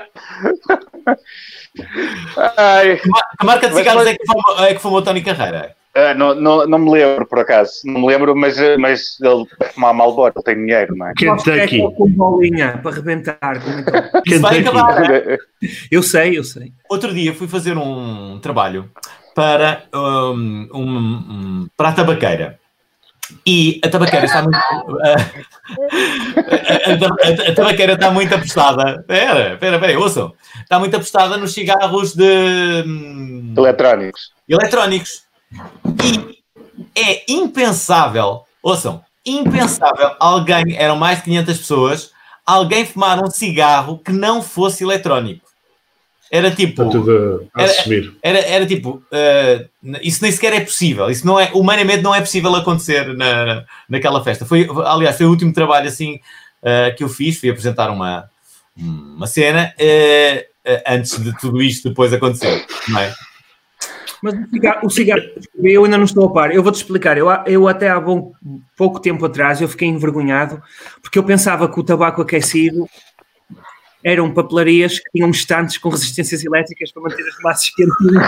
Ai. Que marca de cigarros é que fumou, é que fumou o Tony Carreira? Uh, não, não, não me lembro, por acaso. Não me lembro, mas, mas ele vai fumar Marlboro, ele tem dinheiro, não é? Kentucky. Com bolinha para rebentar. Isso vai acabar, né? Eu sei, eu sei. Outro dia fui fazer um trabalho para, um, um, um, para a tabaqueira. E a tabaqueira está muito... A, a, a, a tabaqueira está muito apostada. Espera, espera, espera, ouçam. Está muito apostada nos cigarros de... Eletrónicos. Eletrónicos. E é impensável, ouçam, impensável alguém, eram mais de quinhentas pessoas, alguém fumar um cigarro que não fosse eletrónico. Era tipo... Está tudo a era, assumir. era, era tipo... Uh, isso nem sequer é possível. Isso não é, humanamente não é possível acontecer na, naquela festa. Foi, aliás, foi o último trabalho assim uh, que eu fiz. Fui apresentar uma, uma cena uh, uh, antes de tudo isto depois acontecer. Não é? Mas o cigarro, o cigarro, eu ainda não estou a par. Eu vou-te explicar. Eu, eu até há bom, pouco tempo atrás eu fiquei envergonhado porque eu pensava que o tabaco aquecido eram papelarias que tinham estantes com resistências elétricas para manter as massas quentinhas.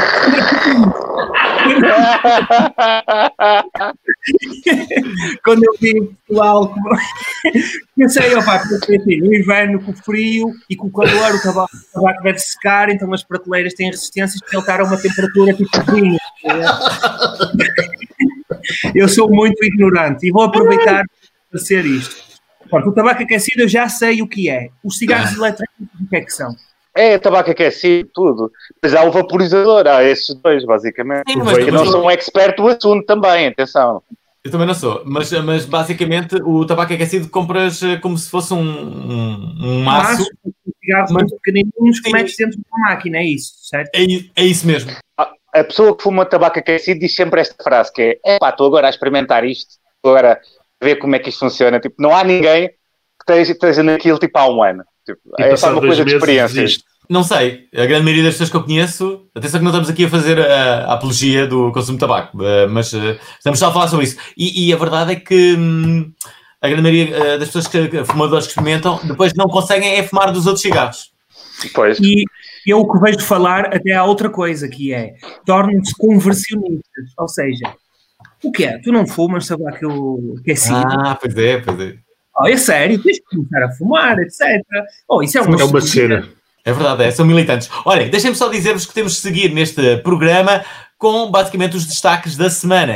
Quando eu vi o pessoal, pensei, ó pá, assim, no inverno, com o frio e com o calor, o tabaco, o tabaco deve secar, então as prateleiras têm resistências para ele estar a uma temperatura tipo vinho. Eu sou muito ignorante e vou aproveitar para ser isto. Pronto, o tabaco aquecido eu já sei o que é. Os cigarros eletrónicos, o que é que são? É, tabaco aquecido, tudo. Mas há o vaporizador, há esses dois, basicamente. Sim, mas eu não sou um expert do assunto também, atenção. Eu também não sou, mas, mas basicamente o tabaco aquecido compras como se fosse um, um, um maço. Cigarros mas... muito pequenininhos que metes dentro de uma máquina, é isso, certo? É, é isso mesmo. A, a pessoa que fuma tabaco aquecido diz sempre esta frase, que é, pá, estou agora a experimentar isto, estou agora a ver como é que isto funciona. Tipo, não há ninguém que esteja, esteja naquilo tipo há um ano. Tipo, é só uma coisa de experiência. Não sei, a grande maioria das pessoas que eu conheço, atenção que não estamos aqui a fazer a, a apologia do consumo de tabaco, mas uh, estamos só a falar sobre isso. E, e a verdade é que hum, a grande maioria uh, das pessoas que, que fumadores que experimentam, depois não conseguem é fumar dos outros cigarros. Pois. E eu o que vejo falar até há outra coisa, que é, tornam-se conversionistas, ou seja, o que é? Tu não fumas tabaco aquecido? Ah, pois é, pois é. Oh, é sério, tens que começar a fumar, etcétera. Oh, isso é uma, é uma cena. É verdade, é, são militantes. Olhem, deixem-me só dizer-vos que temos de seguir neste programa com basicamente os destaques da semana.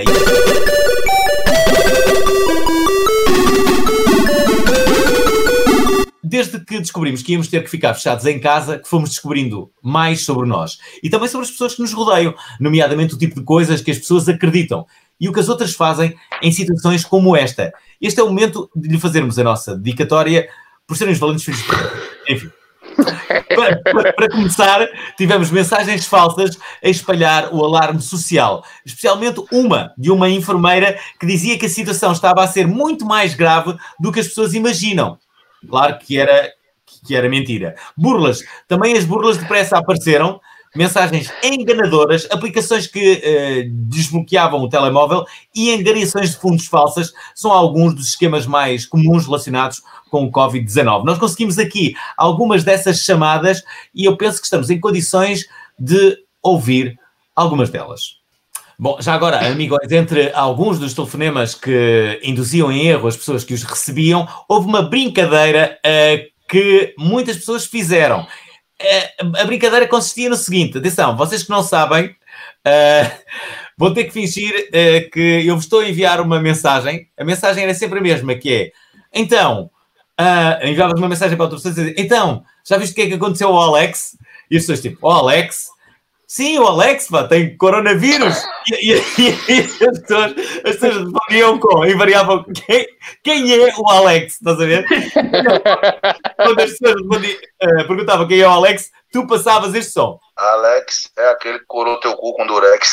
Desde que descobrimos que íamos ter que ficar fechados em casa, que fomos descobrindo mais sobre nós. E também sobre as pessoas que nos rodeiam, nomeadamente o tipo de coisas que as pessoas acreditam e o que as outras fazem em situações como esta. Este é o momento de lhe fazermos a nossa dedicatória por serem os valentes filhos de Deus. Enfim. Para, para, para começar, tivemos mensagens falsas a espalhar o alarme social, especialmente uma de uma enfermeira que dizia que a situação estava a ser muito mais grave do que as pessoas imaginam. Claro que era, que era mentira. Burlas. Também as burlas depressa apareceram. Mensagens enganadoras, aplicações que eh, desbloqueavam o telemóvel e angariações de fundos falsas são alguns dos esquemas mais comuns relacionados com o covid dezanove. Nós conseguimos aqui algumas dessas chamadas e eu penso que estamos em condições de ouvir algumas delas. Bom, já agora, amigos, entre alguns dos telefonemas que induziam em erro as pessoas que os recebiam, houve uma brincadeira uh, que muitas pessoas fizeram. Uh, a brincadeira consistia no seguinte, atenção, vocês que não sabem, uh, vão ter que fingir uh, que eu vos estou a enviar uma mensagem. A mensagem era sempre a mesma, que é, então, uh, enviavas uma mensagem para outra pessoa e dizia, então, já viste o que é que aconteceu ao Alex? E as pessoas tipo, o Alex... Sim, o Alex, pá, tem coronavírus. E, e, e as pessoas, as pessoas respondiam com, e variavam, quem, quem é o Alex? Estás a ver? Quando as pessoas uh, perguntavam quem é o Alex, tu passavas este som. Alex é aquele que corou teu cu com durex.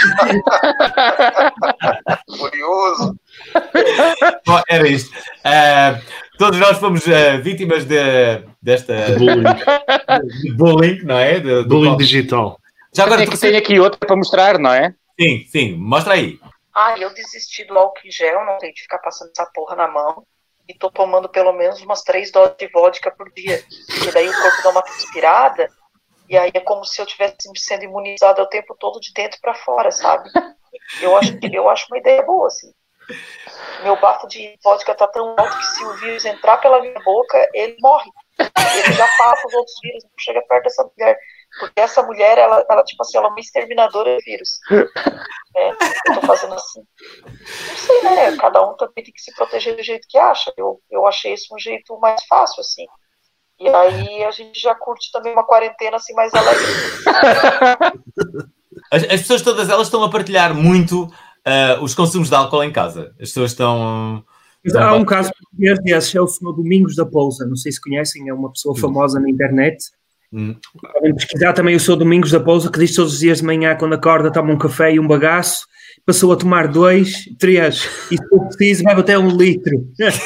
Curioso. Bom, era isto. Uh, todos nós fomos uh, vítimas de, desta... De bullying. De bullying, não é? De, bullying do... digital. Já agora, tem, tu... tem aqui outra para mostrar, não é? Sim, sim, mostra aí. Ah, eu desisti do álcool em gel, não tenho de ficar passando essa porra na mão. E tô tomando pelo menos umas três doses de vodka por dia. Porque daí o corpo dá uma respirada. E aí é como se eu estivesse sendo imunizada o tempo todo de dentro para fora, sabe? Eu acho, eu acho uma ideia boa, assim. Meu bafo de vodka tá tão alto que se o vírus entrar pela minha boca, ele morre. Ele já passa os outros vírus, não chega perto dessa mulher. Porque essa mulher, ela, ela tipo assim, ela é uma exterminadora de vírus. É, eu tô fazendo assim. Não sei, né? Cada um também tem que se proteger do jeito que acha. Eu, eu achei esse um jeito mais fácil, assim. E aí a gente já curte também uma quarentena assim mais alegre. As, as pessoas todas elas estão a partilhar muito uh, os consumos de álcool em casa. As pessoas estão... estão Há um a... caso desses, é o senhor Domingos da Pousa. Não sei se conhecem, é uma pessoa famosa na internet. Hum. Podem pesquisar também o senhor Domingos da Pousa, que diz todos os dias de manhã, quando acorda, toma um café e um bagaço. Passou a tomar dois, três, e se for preciso, bebe até um litro.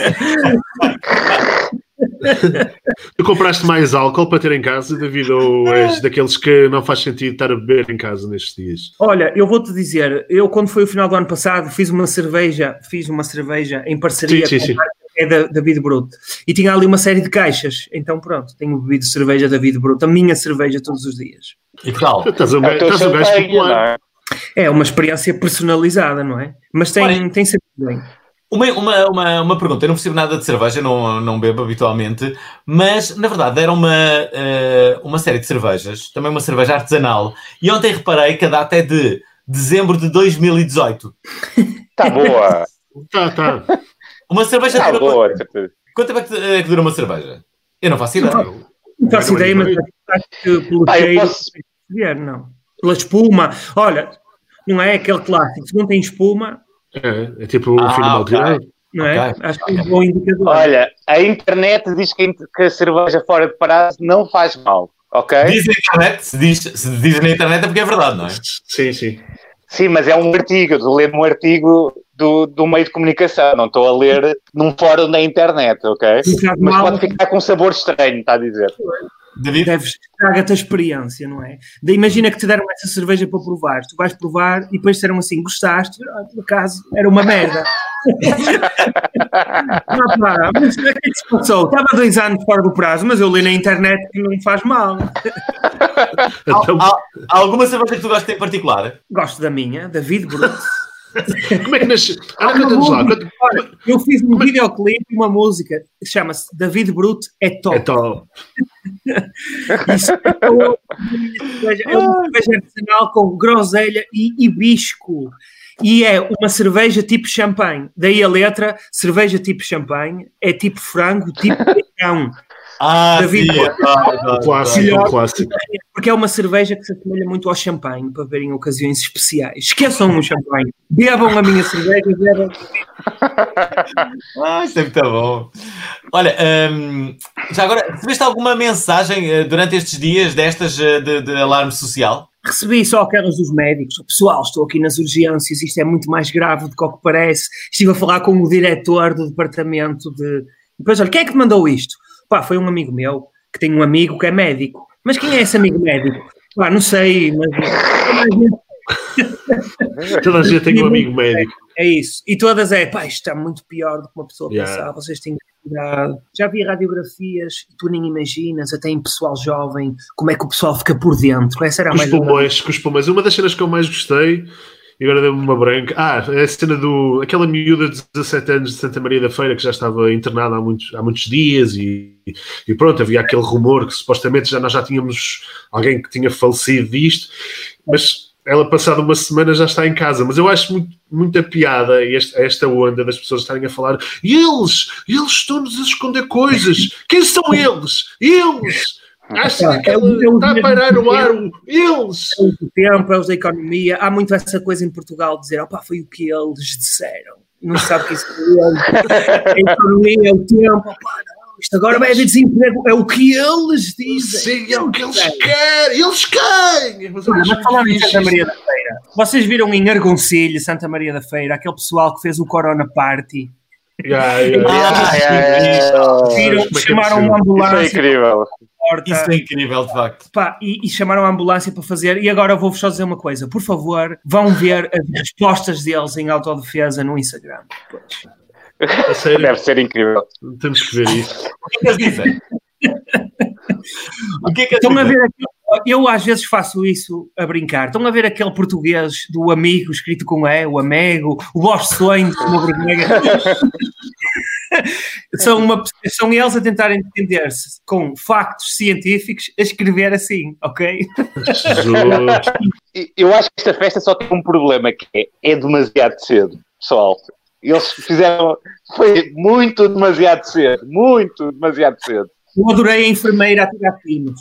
Tu compraste mais álcool para ter em casa, David, ou és daqueles que não faz sentido estar a beber em casa nestes dias? Olha, eu vou-te dizer, eu quando foi o final do ano passado, fiz uma cerveja, fiz uma cerveja em parceria sim, sim, com sim. a da David Brut, e tinha ali uma série de caixas, então pronto, tenho bebido cerveja David Brut, a minha cerveja todos os dias. E tal. Estás um gajo, estás um gajo popular. É uma experiência personalizada, não é? Mas tem, Olha, tem sempre bem. Uma, uma, uma, uma pergunta, eu não percebo nada de cerveja, não, não bebo habitualmente, mas na verdade era uma, uh, uma série de cervejas, também uma cerveja artesanal, e ontem reparei que a data é de dezembro de dois mil e dezoito. Está boa. Tá, tá. Uma cerveja Está dura boa. quanto, quanto tempo é que, é que dura uma cerveja? Eu não faço ideia. Não, não faço ideia, mas acho que pelo Ah, eu cheiro, posso- não. Pela espuma, olha, não é aquele clássico, se não tem espuma, É, é tipo o Ah, fim do mal ok. tirado. não é? Ok. Acho que é um bom indicador. Olha, a internet diz que que a cerveja fora de prazo não faz mal, ok? Diz na internet, se diz, se diz na internet é porque é verdade, não é? Sim, sim. Sim, mas é um artigo, estou a ler um artigo do, do meio de comunicação, não estou a ler num fórum da internet, ok? Um bocado Mas mal. pode ficar com um sabor estranho, está a dizer. David? Deves estraga-te a experiência, não é? Daí imagina que te deram essa cerveja para provar, tu vais provar e depois disseram assim, gostaste? Ah, por acaso, era uma merda. Não, pá, mas o que é que se passou? Estava dois anos fora do prazo, mas eu li na internet que não faz mal. Então, Há, há alguma cerveja que tu gostas em particular? Gosto da minha, David Brut. como é que nasce? Ah, conta-nos lá. conta- Olha, eu fiz um videoclipe e uma música, chama-se David Brut é top. É top. Isso é uma cerveja- é uma cerveja artesanal com groselha e hibisco. E é uma cerveja tipo champanhe. Daí a letra, cerveja tipo champanhe, é tipo frango, tipo peitão. Ah, David, sim. olha, adoro, adoro, Um clássico, adoro. um clássico. Porque é uma cerveja que se assemelha muito ao champanhe, para verem ocasiões especiais. Esqueçam o champanhe. Bebam a minha cerveja, bebam. Ah, isso é muito bom. Olha, hum, já agora, recebeste alguma mensagem eh, durante estes dias destas eh, de, de alarme social? Recebi só aquelas dos médicos. Pessoal, estou aqui nas urgências, isto é muito mais grave do que o que parece. Estive a falar com o diretor do departamento de... Depois, olha, quem é que te mandou isto? Pá, foi um amigo meu, que tem um amigo que é médico. Mas quem é esse amigo médico? Pá, não sei, mas... Toda a gente tem um amigo médico. É isso. E todas é, pá, isto está muito pior do que uma pessoa Yeah. pensava, vocês têm que cuidar. Já vi radiografias e tu nem imaginas, até em pessoal jovem, como é que o pessoal fica por dentro. Essa era a Com os mais... pulmões, com os pulmões. Uma das cenas que eu mais gostei, e agora deu-me uma branca. Ah, é a cena do. Aquela miúda de dezassete anos de Santa Maria da Feira que já estava internada há muitos, há muitos dias e, e pronto, havia aquele rumor que supostamente já, nós já tínhamos alguém que tinha falecido disto, mas ela, passada uma semana, já está em casa. Mas eu acho muito, muita piada este, esta onda das pessoas estarem a falar e eles, eles estão-nos a esconder coisas. Quem são eles? Eles! Acho que ela está a pairar no ar. o- Eles! É o tempo, é os da economia. Há muito essa coisa em Portugal de dizer, opá, foi o que eles disseram. Não se sabe o que isso é. A economia, é o tempo, opá, não, isto agora vai haver desemprego. É o que eles dizem. Sim, é o que eles querem. Eles querem! Mas eu Olha, acho mas falando em fixe Santa Maria isso. da Feira, vocês viram em Argoncilho, Santa Maria da Feira, aquele pessoal que fez o Corona Party? Yeah, yeah, Ah, yeah. é, é, é. Viram, como é que é chamaram uma possível? Isso é ambulância incrível. porta, Isso é incrível, de facto. pá, e, e chamaram a ambulância para fazer. E agora vou-vos só dizer uma coisa: por favor, vão ver as respostas deles em autodefesa no Instagram. Pois. A sério, Deve ser incrível. temos que ver isso. O que é que eles dizem? O que é que eles Estão a dizem? ver aquilo, eu às vezes faço isso a brincar. Estão a ver aquele português do amigo, escrito com E, o amigo, o vosso sonho, uma vergonha. são, uma, são eles a tentarem entender-se com factos científicos a escrever assim, ok? Eu acho que esta festa só tem um problema, que é, é demasiado cedo, pessoal. Eles fizeram... Foi muito demasiado cedo. Muito demasiado cedo. Eu adorei a enfermeira a tirar pinos.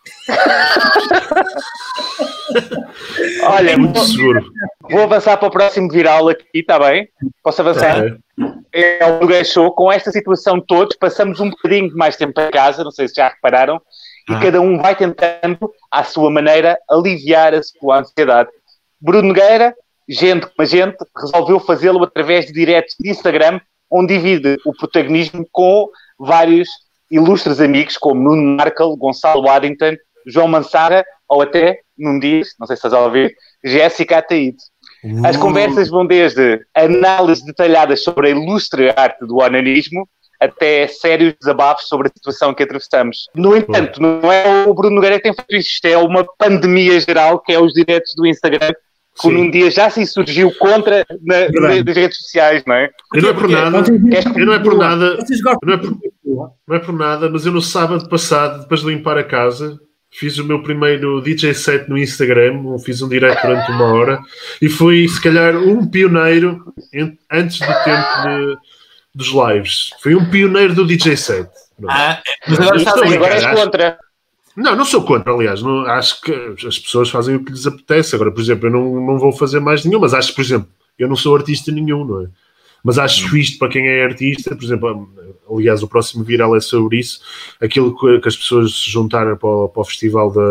Olha, é muito seguro. Vou avançar para o próximo viral aqui, está bem? Posso avançar? É, é o Nogueira Show. Com esta situação todos, passamos um bocadinho de mais tempo em casa, não sei se já repararam, e ah. cada um vai tentando, à sua maneira, aliviar a sua ansiedade. Bruno Nogueira, gente como a gente, resolveu fazê-lo através de diretos de Instagram, onde divide o protagonismo com vários ilustres amigos, como Nuno Markle, Gonçalo Waddington, João Mansara, ou até, num dia, não sei se estás a ouvir, Jéssica Ataíde. Uh. As conversas vão desde análises detalhadas sobre a ilustre arte do onanismo, até sérios desabafos sobre a situação que atravessamos. No entanto, uh. não é o Bruno Nogueira que tem feito isto, é uma pandemia geral, que é os diretos do Instagram, que num dia já se insurgiu contra na, na, nas redes sociais, não é? Eu não é por nada, eu não é por nada, não é por, não é por nada, mas eu no sábado passado, depois de limpar a casa, fiz o meu primeiro D J set no Instagram, fiz um direto durante uma hora, e fui, se calhar, um pioneiro em, antes do tempo de, dos lives. Fui um pioneiro do D J set. Ah, mas agora estás agora és contra. Não, não sou contra, aliás, não, acho que as pessoas fazem o que lhes apetece. Agora, por exemplo, eu não, não vou fazer mais nenhum, mas acho que, por exemplo, eu não sou artista nenhum, não é? Mas acho isto para quem é artista, por exemplo, aliás, o próximo viral é sobre isso, aquilo que, que as pessoas se juntaram para o, para o festival da,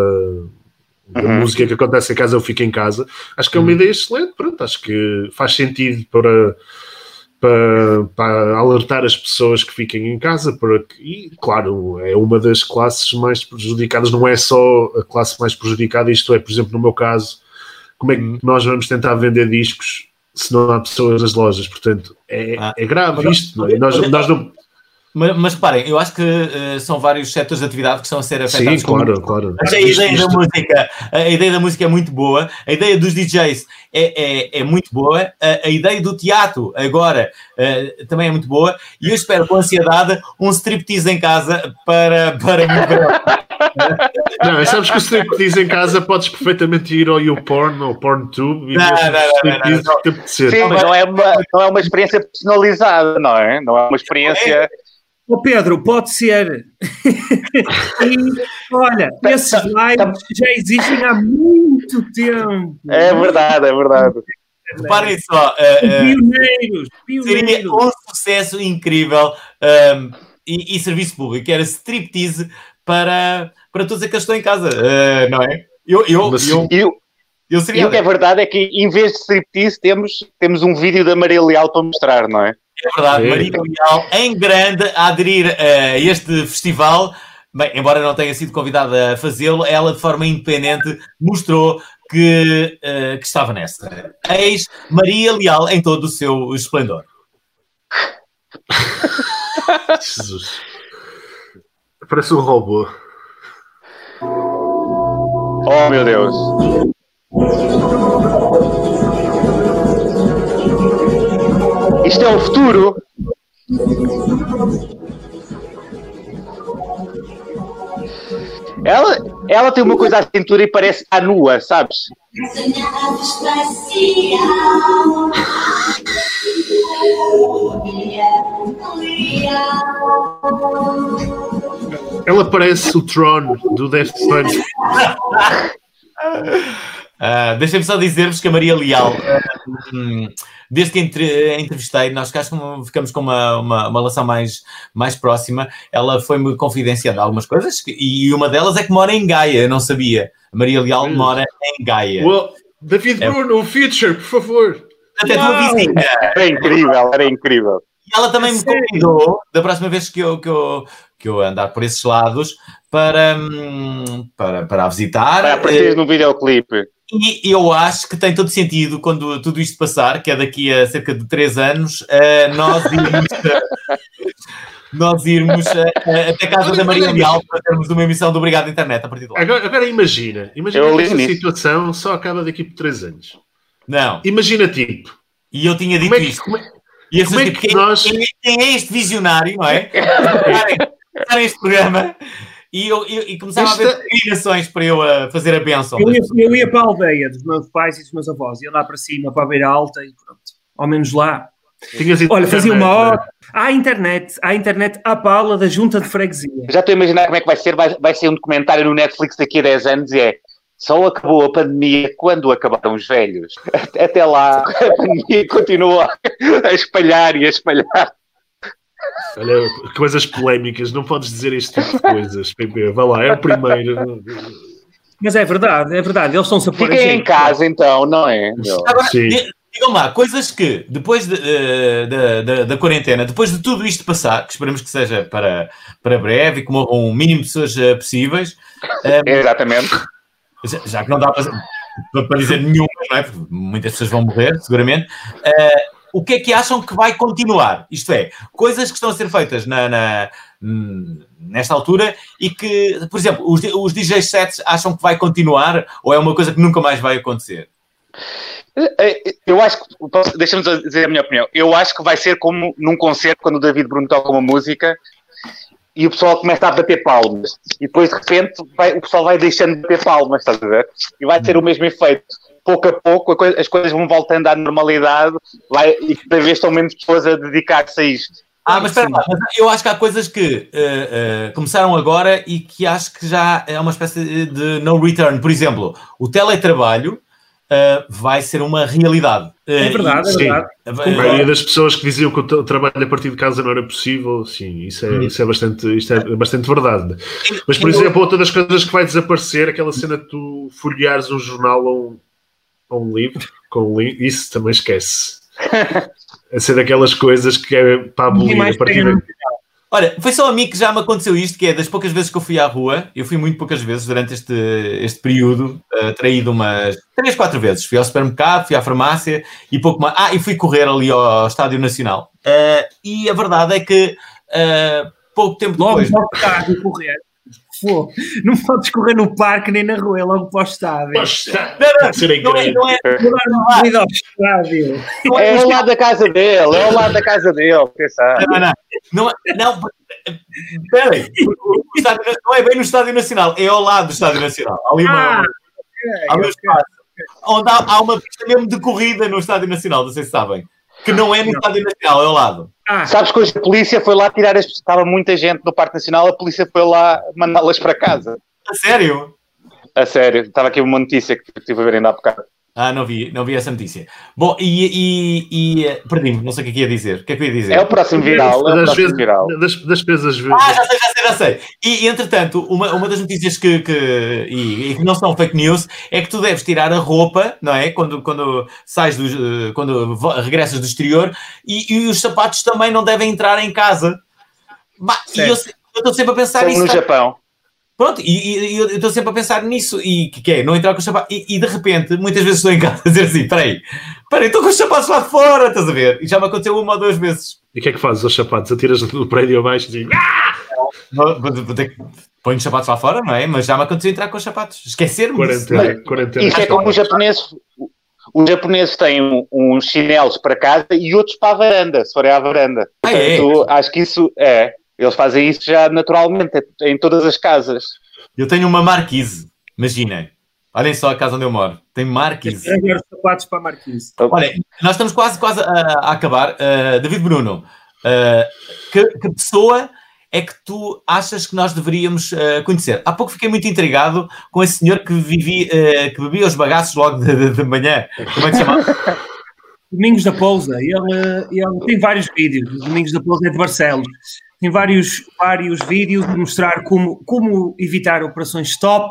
da uhum. música que acontece em casa, eu fico em casa, acho que é uma uhum. ideia excelente, pronto, acho que faz sentido para... Para, para alertar as pessoas que fiquem em casa, para que, e claro, é uma das classes mais prejudicadas, não é só a classe mais prejudicada, isto é, por exemplo, no meu caso, como é que nós vamos tentar vender discos se não há pessoas nas lojas? Portanto, é, ah, é grave isto, não é? Nós, nós não... Mas, mas reparem, eu acho que uh, são vários setores de atividade que estão a ser afetados. Sim, claro, claro. Mas a ideia isto, da música, a ideia da música é muito boa, a ideia dos D Js é, é, é muito boa, a, a ideia do teatro agora uh, também é muito boa, e eu espero com ansiedade um striptease em casa para... para... Não, sabes que o striptease em casa podes perfeitamente ir ao YouPorn ou PornTube e não, não, não, não, não, não. Sim, mas não é, uma, não é uma experiência personalizada, não é? Não é uma experiência... Ô oh Pedro, pode ser. E, olha, esses lives já existem há muito tempo. É verdade, é verdade. Reparem só. Uh, pioneiros, pioneiros. Seria um sucesso incrível um, e, e serviço público. Era striptease para, para todos aqueles que estão em casa, uh, não é? Eu, eu, Mas, eu, eu, eu seria... E o que é verdade é que, em vez de striptease, temos, temos um vídeo da Maria Leal para mostrar, não é? É verdade, é. Maria Leal, em grande, a aderir a este festival. Bem, embora não tenha sido convidada a fazê-lo, ela, de forma independente, mostrou que, uh, que estava nessa. Eis Maria Leal em todo o seu esplendor. Jesus. Parece um robô. Oh, meu Deus. Isto é o futuro. Ela, ela tem uma coisa à cintura e parece estar nua, sabes? Ela parece o Tron do Death Stranding. Uh, Deixem-me só dizer-vos que a Maria Leal, uh, desde que entre, a entrevistei, nós ficamos com uma, uma, uma relação mais, mais próxima. Ela foi-me confidenciando algumas coisas e uma delas é que mora em Gaia. Eu não sabia. A Maria Leal mora em Gaia. Well, David é... Bruno, o feature, por favor. Até tua vizinha. Era incrível, era incrível. E ela também me convidou, da próxima vez que eu, que eu, que eu andar por esses lados, para, para, para a visitar. Para aparecer no videoclipe. E eu acho que tem todo sentido quando tudo isto passar, que é daqui a cerca de três anos, uh, nós irmos, uh, nós irmos uh, uh, até a casa da Maria Leal para termos uma emissão do Obrigado Internet a partir de lá. Agora, agora imagina, imagina Eu que esta nisso. situação só acaba daqui por três anos. Não. Imagina tipo. E eu tinha dito Como é que, isto. como é, E como é tipo, que quem, nós- quem, quem é este visionário, não é? Começar este programa e, eu, eu, e começava Esta- a haver peregrinações para eu uh, fazer a bênção. Eu ia, eu ia para a aldeia dos meus pais e dos meus avós, ia lá para cima, para a Beira Alta e pronto. Ao menos lá. tinhas ido Olha, fazia uma internet, hora. Há internet, há internet à pala da junta de freguesia. Já estou a imaginar como é que vai ser. Vai, vai ser um documentário no Netflix daqui a dez anos e é só acabou a pandemia quando acabaram os velhos. Até até lá, a pandemia continua a espalhar e a espalhar. Olha, coisas polémicas, não podes dizer este tipo de coisas, P P. Vá lá, é o primeiro. Mas é verdade, é verdade. Eles estão-se a pôr a Fiquem em gente. casa então, não é? Meu? Agora, Sim. di- digam lá, coisas que depois de, uh, da, da, da quarentena, depois de tudo isto passar, que esperemos que seja para, para breve e que morram o mínimo de pessoas uh, possíveis, um, Exatamente. já, já que não dá para, para- para dizer nenhuma, não é? Porque muitas pessoas vão morrer, seguramente. Uh, o que é que acham que vai continuar? Isto é, coisas que estão a ser feitas na, na- hum, nesta altura e que, por exemplo, os, os D J sets acham que vai continuar ou é uma coisa que nunca mais vai acontecer? Eu acho que, posso- deixa-me dizer a minha opinião, eu acho que vai ser como num concerto quando o David Bruno toca uma música e o pessoal começa a bater palmas e depois de repente vai- o pessoal vai deixando de bater palmas, estás a ver? E vai ter o mesmo efeito. Pouco a pouco a coi- as coisas vão voltando à normalidade vai, e cada vez estão menos pessoas a dedicar-se a isto. Ah, mas espera lá, mas eu acho que há coisas que uh, uh, começaram agora e que acho que já é uma espécie de no return. Por exemplo, o teletrabalho uh, vai ser uma realidade. Uh, É verdade, é Sim. verdade. A maioria das pessoas que diziam que o tra- trabalho a partir de casa não era possível, sim, isso é, isso é, bastante, isto é bastante verdade. Mas, por exemplo, outra das coisas que vai desaparecer, aquela cena de tu folheares um jornal ou um, ou um livro, com um li- isso também esquece. A ser daquelas coisas que é para Ninguém abolir mais a partir pega no- de... Olha, foi só a mim que já me aconteceu isto, que é das poucas vezes que eu fui à rua, eu fui muito poucas vezes durante este, este período, uh, terei ido umas três, quatro vezes. Fui ao supermercado, fui à farmácia e pouco mais. Ah, e fui correr ali ao Estádio Nacional. Uh, e a verdade é que uh, pouco tempo Logo depois... para o estádio e correr. Pô, não podes correr no parque nem na rua, é logo para o estádio. Poxa, Não, não, ser em não é, grande. não é, Vou dar uma corrida ao estádio. não É é, ao lado da casa dele, é ao lado da casa dele, pensar. não, não, não, não, espera aí, o- o estádio não é bem no Estádio Nacional, é ao lado do Estádio Nacional. Há ali uma, Ah, há um espaço, onde há, há uma pista mesmo de corrida no Estádio Nacional, não sei se sabem, que não é no Estádio Nacional, é ao lado. Ah, Sabes que hoje a polícia foi lá tirar as pessoas, estava muita gente no Parque Nacional, a polícia foi lá mandá-las para casa. A sério? A sério, estava aqui uma notícia que estive a ver ainda há bocado. Ah, não vi, não vi essa notícia. Bom, e, e, e eh, perdi-me, não sei o que é que ia dizer. O que é que eu ia dizer? É o próximo viral, é o das, próximo vezes, viral. das, das pesas Ah, já sei, já sei, já sei. E, e, entretanto, uma, uma das notícias que, que, e, e que não são fake news é que tu deves tirar a roupa, não é? Quando, quando sais do, eh, quando vo- regressas do exterior e, e os sapatos também não devem entrar em casa. Bah, e eu se- eu estou sempre a pensar Como nisso. no tá? Japão. Pronto, e, e eu estou sempre a pensar nisso, e que, que é, não entrar com os sapatos, e, e de repente, muitas vezes estou em casa a dizer assim, espera aí, espera aí, estou com os sapatos lá de fora, estás a ver? E já me aconteceu uma ou duas vezes. E o que é que fazes aos sapatos? Atiras do prédio abaixo e dizes, ah! Vou- vou- vou ter que- Ponho os sapatos lá fora, não é? Mas já me aconteceu entrar com os sapatos, esquecer-me disso. quarentena, quarentena. Isto é como os japoneses. Os japoneses têm um- uns chinelos para casa e outros para a varanda, se forem à varanda. Ah, é? Portanto, acho que isso é. Eles fazem isso já naturalmente, em todas as casas. Eu tenho uma marquise, imaginem. Olhem só a casa onde eu moro, tem marquise. agora os sapatos para a Marquise. Olha, nós estamos quase, quase a, a acabar. Uh, David Bruno, uh, que, que pessoa é que tu achas que nós deveríamos uh, conhecer? Há pouco fiquei muito intrigado com esse senhor que, vivi, uh, que bebia os bagaços logo de, de, de manhã. Como é que se chama? Domingos da Pousa, ele, ele tem vários vídeos. O Domingos da Pousa é de Barcelos. Tem vários, vários vídeos de mostrar como, como evitar operações stop,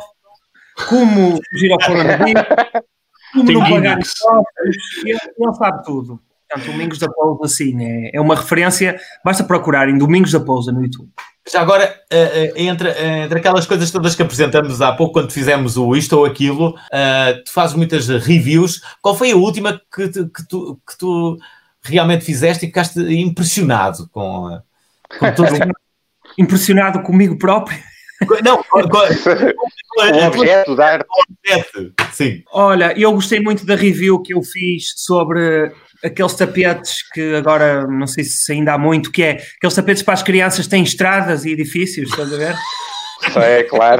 como fugir ao coronavírus, como Tem não pagar gimmicks. impostos. Ele, ele sabe tudo. Portanto, Domingos da Pousa, assim, é, é uma referência. Basta procurarem Domingos da Pousa no YouTube. Já agora, uh, entre, uh, entre aquelas coisas todas que apresentamos há pouco, quando fizemos o isto ou aquilo, uh, tu fazes muitas reviews. Qual foi a última que, te, que, tu, que tu realmente fizeste e ficaste impressionado com, uh, com todo o... Impressionado comigo próprio? Não, com, com, com, o objeto da arte. Objeto, sim. Olha, eu gostei muito da review que eu fiz sobre aqueles tapetes que agora, não sei se ainda há muito, que é aqueles tapetes para as crianças que têm estradas e edifícios, estás a ver? É, claro.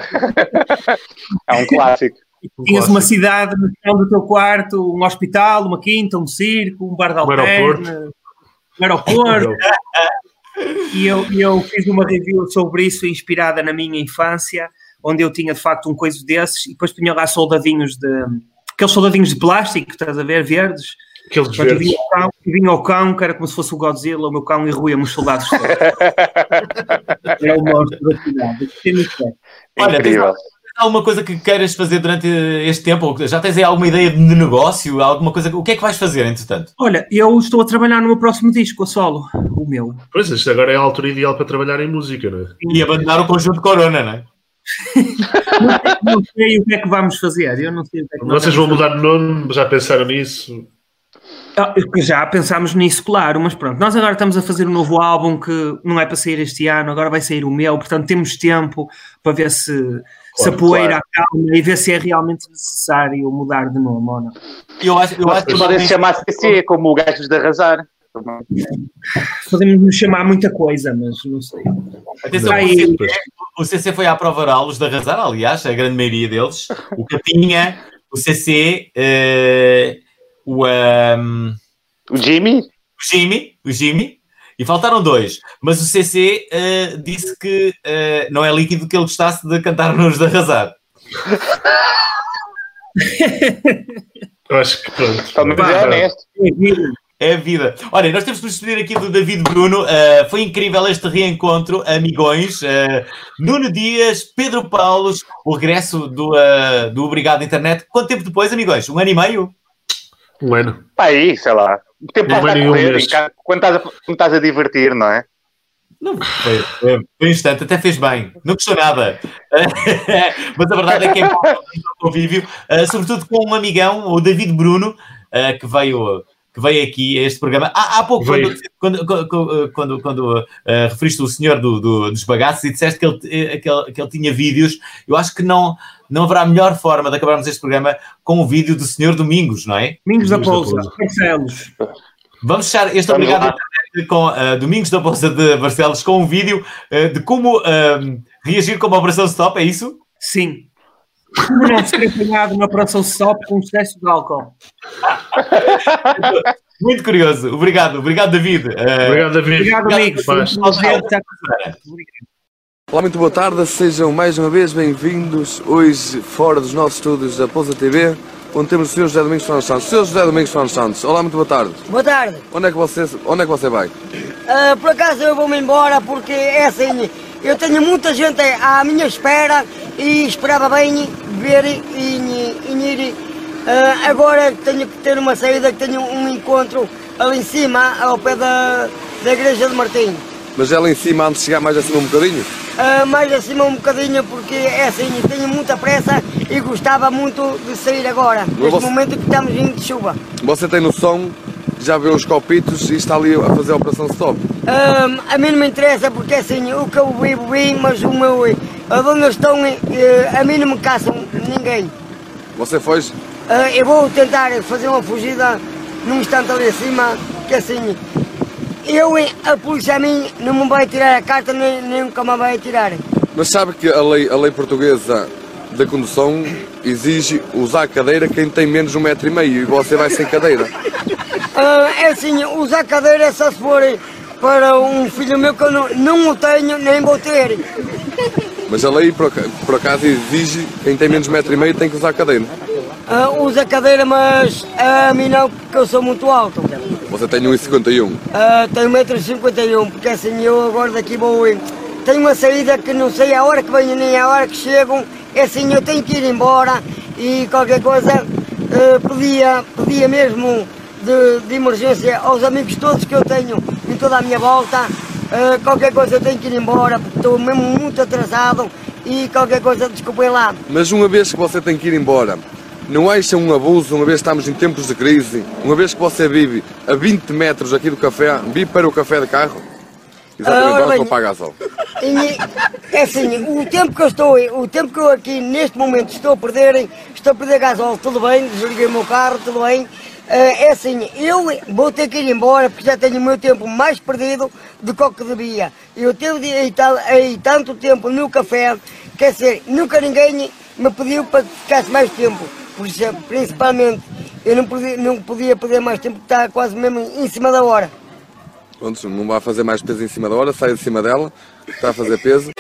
É um clássico. Um Tinhas clássico. Uma cidade no chão do teu quarto, um hospital, uma quinta, um circo, um bar de alterna, um aeroporto. E eu, eu fiz uma review sobre isso inspirada na minha infância, onde eu tinha de facto um coiso desses e depois punha lá soldadinhos de... aqueles soldadinhos de plástico, estás a ver, verdes. Aqueles Quando verdes. Vinha o, cão, vinha o cão, que era como se fosse o Godzilla, o meu cão e ruía-me os soldados todos. É o monstro da cidade. Olha, tens alguma coisa que queiras fazer durante este tempo? Já tens aí alguma ideia de negócio? Alguma coisa? O que é que vais fazer, entretanto? Olha, eu estou a trabalhar no meu próximo disco, a solo, o meu. Pois, isto agora é a altura ideal para trabalhar em música, não é? E abandonar o conjunto Corona, não é? não, não sei o que é que vamos fazer. Eu não sei o que é que Vocês vão mudar de nome? Já pensaram nisso? Já pensámos nisso, claro, mas pronto, nós agora estamos a fazer um novo álbum que não é para sair este ano, agora vai sair o meu, portanto temos tempo para ver se, claro, se a poeira claro. acalma e ver se é realmente necessário mudar de nome ou não. Eu acho, eu acho que podem se chamar C C, como o Gajos de Arrasar. Podemos nos chamar muita coisa, mas não sei. Atenção, Aí, o C C foi à prova oral, os de Arrasar, aliás, a grande maioria deles, o Capinha, o C C... Uh... O, um, o Jimmy? O Jimmy, o Jimmy, e faltaram dois, mas o C C uh, disse que uh, não é líquido que ele gostasse de cantar nos de Arrasar. Eu acho que pronto. É honesto. É a vida. Olha, nós temos que nos despedir aqui do David Bruno. Uh, foi incrível este reencontro, amigões. Uh, Nuno Dias, Pedro Paulos, o regresso do, uh, do Obrigado Internet. Quanto tempo depois, amigões? Um ano e meio? Um ano. Aí, sei lá. O tempo está a correr, quando estás a, quando estás a divertir, não é? Não, foi, foi, foi um instante, até fez bem. Não custou nada. Mas a verdade é que é bom o convívio, uh, sobretudo com um amigão, o David Bruno, uh, que veio... que veio aqui a este programa. Há, há pouco, quando, quando, quando, quando, quando uh, referiste o senhor do, do, dos bagaços e disseste que ele, que, ele, que ele tinha vídeos, eu acho que não, não haverá melhor forma de acabarmos este programa com o vídeo do senhor Domingos, não é? Domingos da Pousa, Barcelos. Vamos fechar este Vamos Obrigado Internet com uh, Domingos da Pousa de Barcelos com um vídeo uh, de como uh, reagir com uma operação stop, é isso? Sim. Como não ser apanhado na operação stop com excesso de álcool. Muito curioso. Obrigado, obrigado, David. Uh, obrigado, David. Obrigado, amigos. Olá, muito boa tarde. Sejam mais uma vez bem-vindos hoje fora dos nossos estúdios da Pousa T V, onde temos o senhor José Domingos Fernandes Santos. senhor José Domingos Fernandes Santos, olá, muito boa tarde. Boa tarde. Onde é que você, onde é que você vai? Uh, por acaso eu vou-me embora porque é assim, eu tenho muita gente à minha espera e esperava bem ver e, e, e ir. Uh, agora tenho que ter uma saída, que tenho um encontro ali em cima, ao pé da, da Igreja de Martim. Mas é lá em cima, antes de chegar mais acima um bocadinho? Uh, mais acima um bocadinho, porque é assim, tenho muita pressa e gostava muito de sair agora, Mas neste você... momento que estamos vindo de chuva. Você tem noção, já viu os copitos e está ali a fazer a operação stop? Uh, a mim não me interessa, porque assim, o que eu vivo, vi, mas o meu, onde eu estou, uh, a mim não me caçam ninguém. Você foge? Uh, eu vou tentar fazer uma fugida num instante ali acima, que assim, eu, a polícia a mim não me vai tirar a carta, nem, nem nunca me vai tirar. Mas sabe que a lei, a lei portuguesa da condução exige usar a cadeira quem tem menos de um metro e meio e você vai sem cadeira? Uh, é assim, usar a cadeira só se for para um filho meu que eu não, não o tenho, nem vou ter. Mas a lei, por, por acaso, exige quem tem menos de um metro e meio tem que usar a cadeira? Uh, usa a cadeira, mas a mim não, porque eu sou muito alto. Você tem um metro e cinquenta e um? Uh, tenho um metro e cinquenta e um, porque assim eu agora daqui vou... Tenho uma saída que não sei a hora que venho nem a hora que chegam. É assim, eu tenho que ir embora e qualquer coisa uh, pedia, pedia mesmo de, de emergência aos amigos todos que eu tenho em toda a minha volta Uh, qualquer coisa eu tenho que ir embora, porque estou mesmo muito atrasado e qualquer coisa desculpem lá. Mas uma vez que você tem que ir embora, não acha um abuso, uma vez que estamos em tempos de crise, uma vez que você vive a vinte metros aqui do café, vive para o café de carro? Exatamente, uh, bem, não paga a sol. É assim, o tempo que eu estou, o tempo que eu aqui neste momento estou a perder, estou a perder gasóleo, tudo bem, desliguei o meu carro, tudo bem. Uh, é assim, eu vou ter que ir embora porque já tenho o meu tempo mais perdido do que o que devia. Eu tive aí, aí tanto tempo no café, quer dizer, nunca ninguém me pediu para que ficasse mais tempo. Por isso, principalmente, eu não podia, não podia perder mais tempo, porque está quase mesmo em cima da hora. Pronto, não vai fazer mais peso em cima da hora, sai de cima dela, está a fazer peso.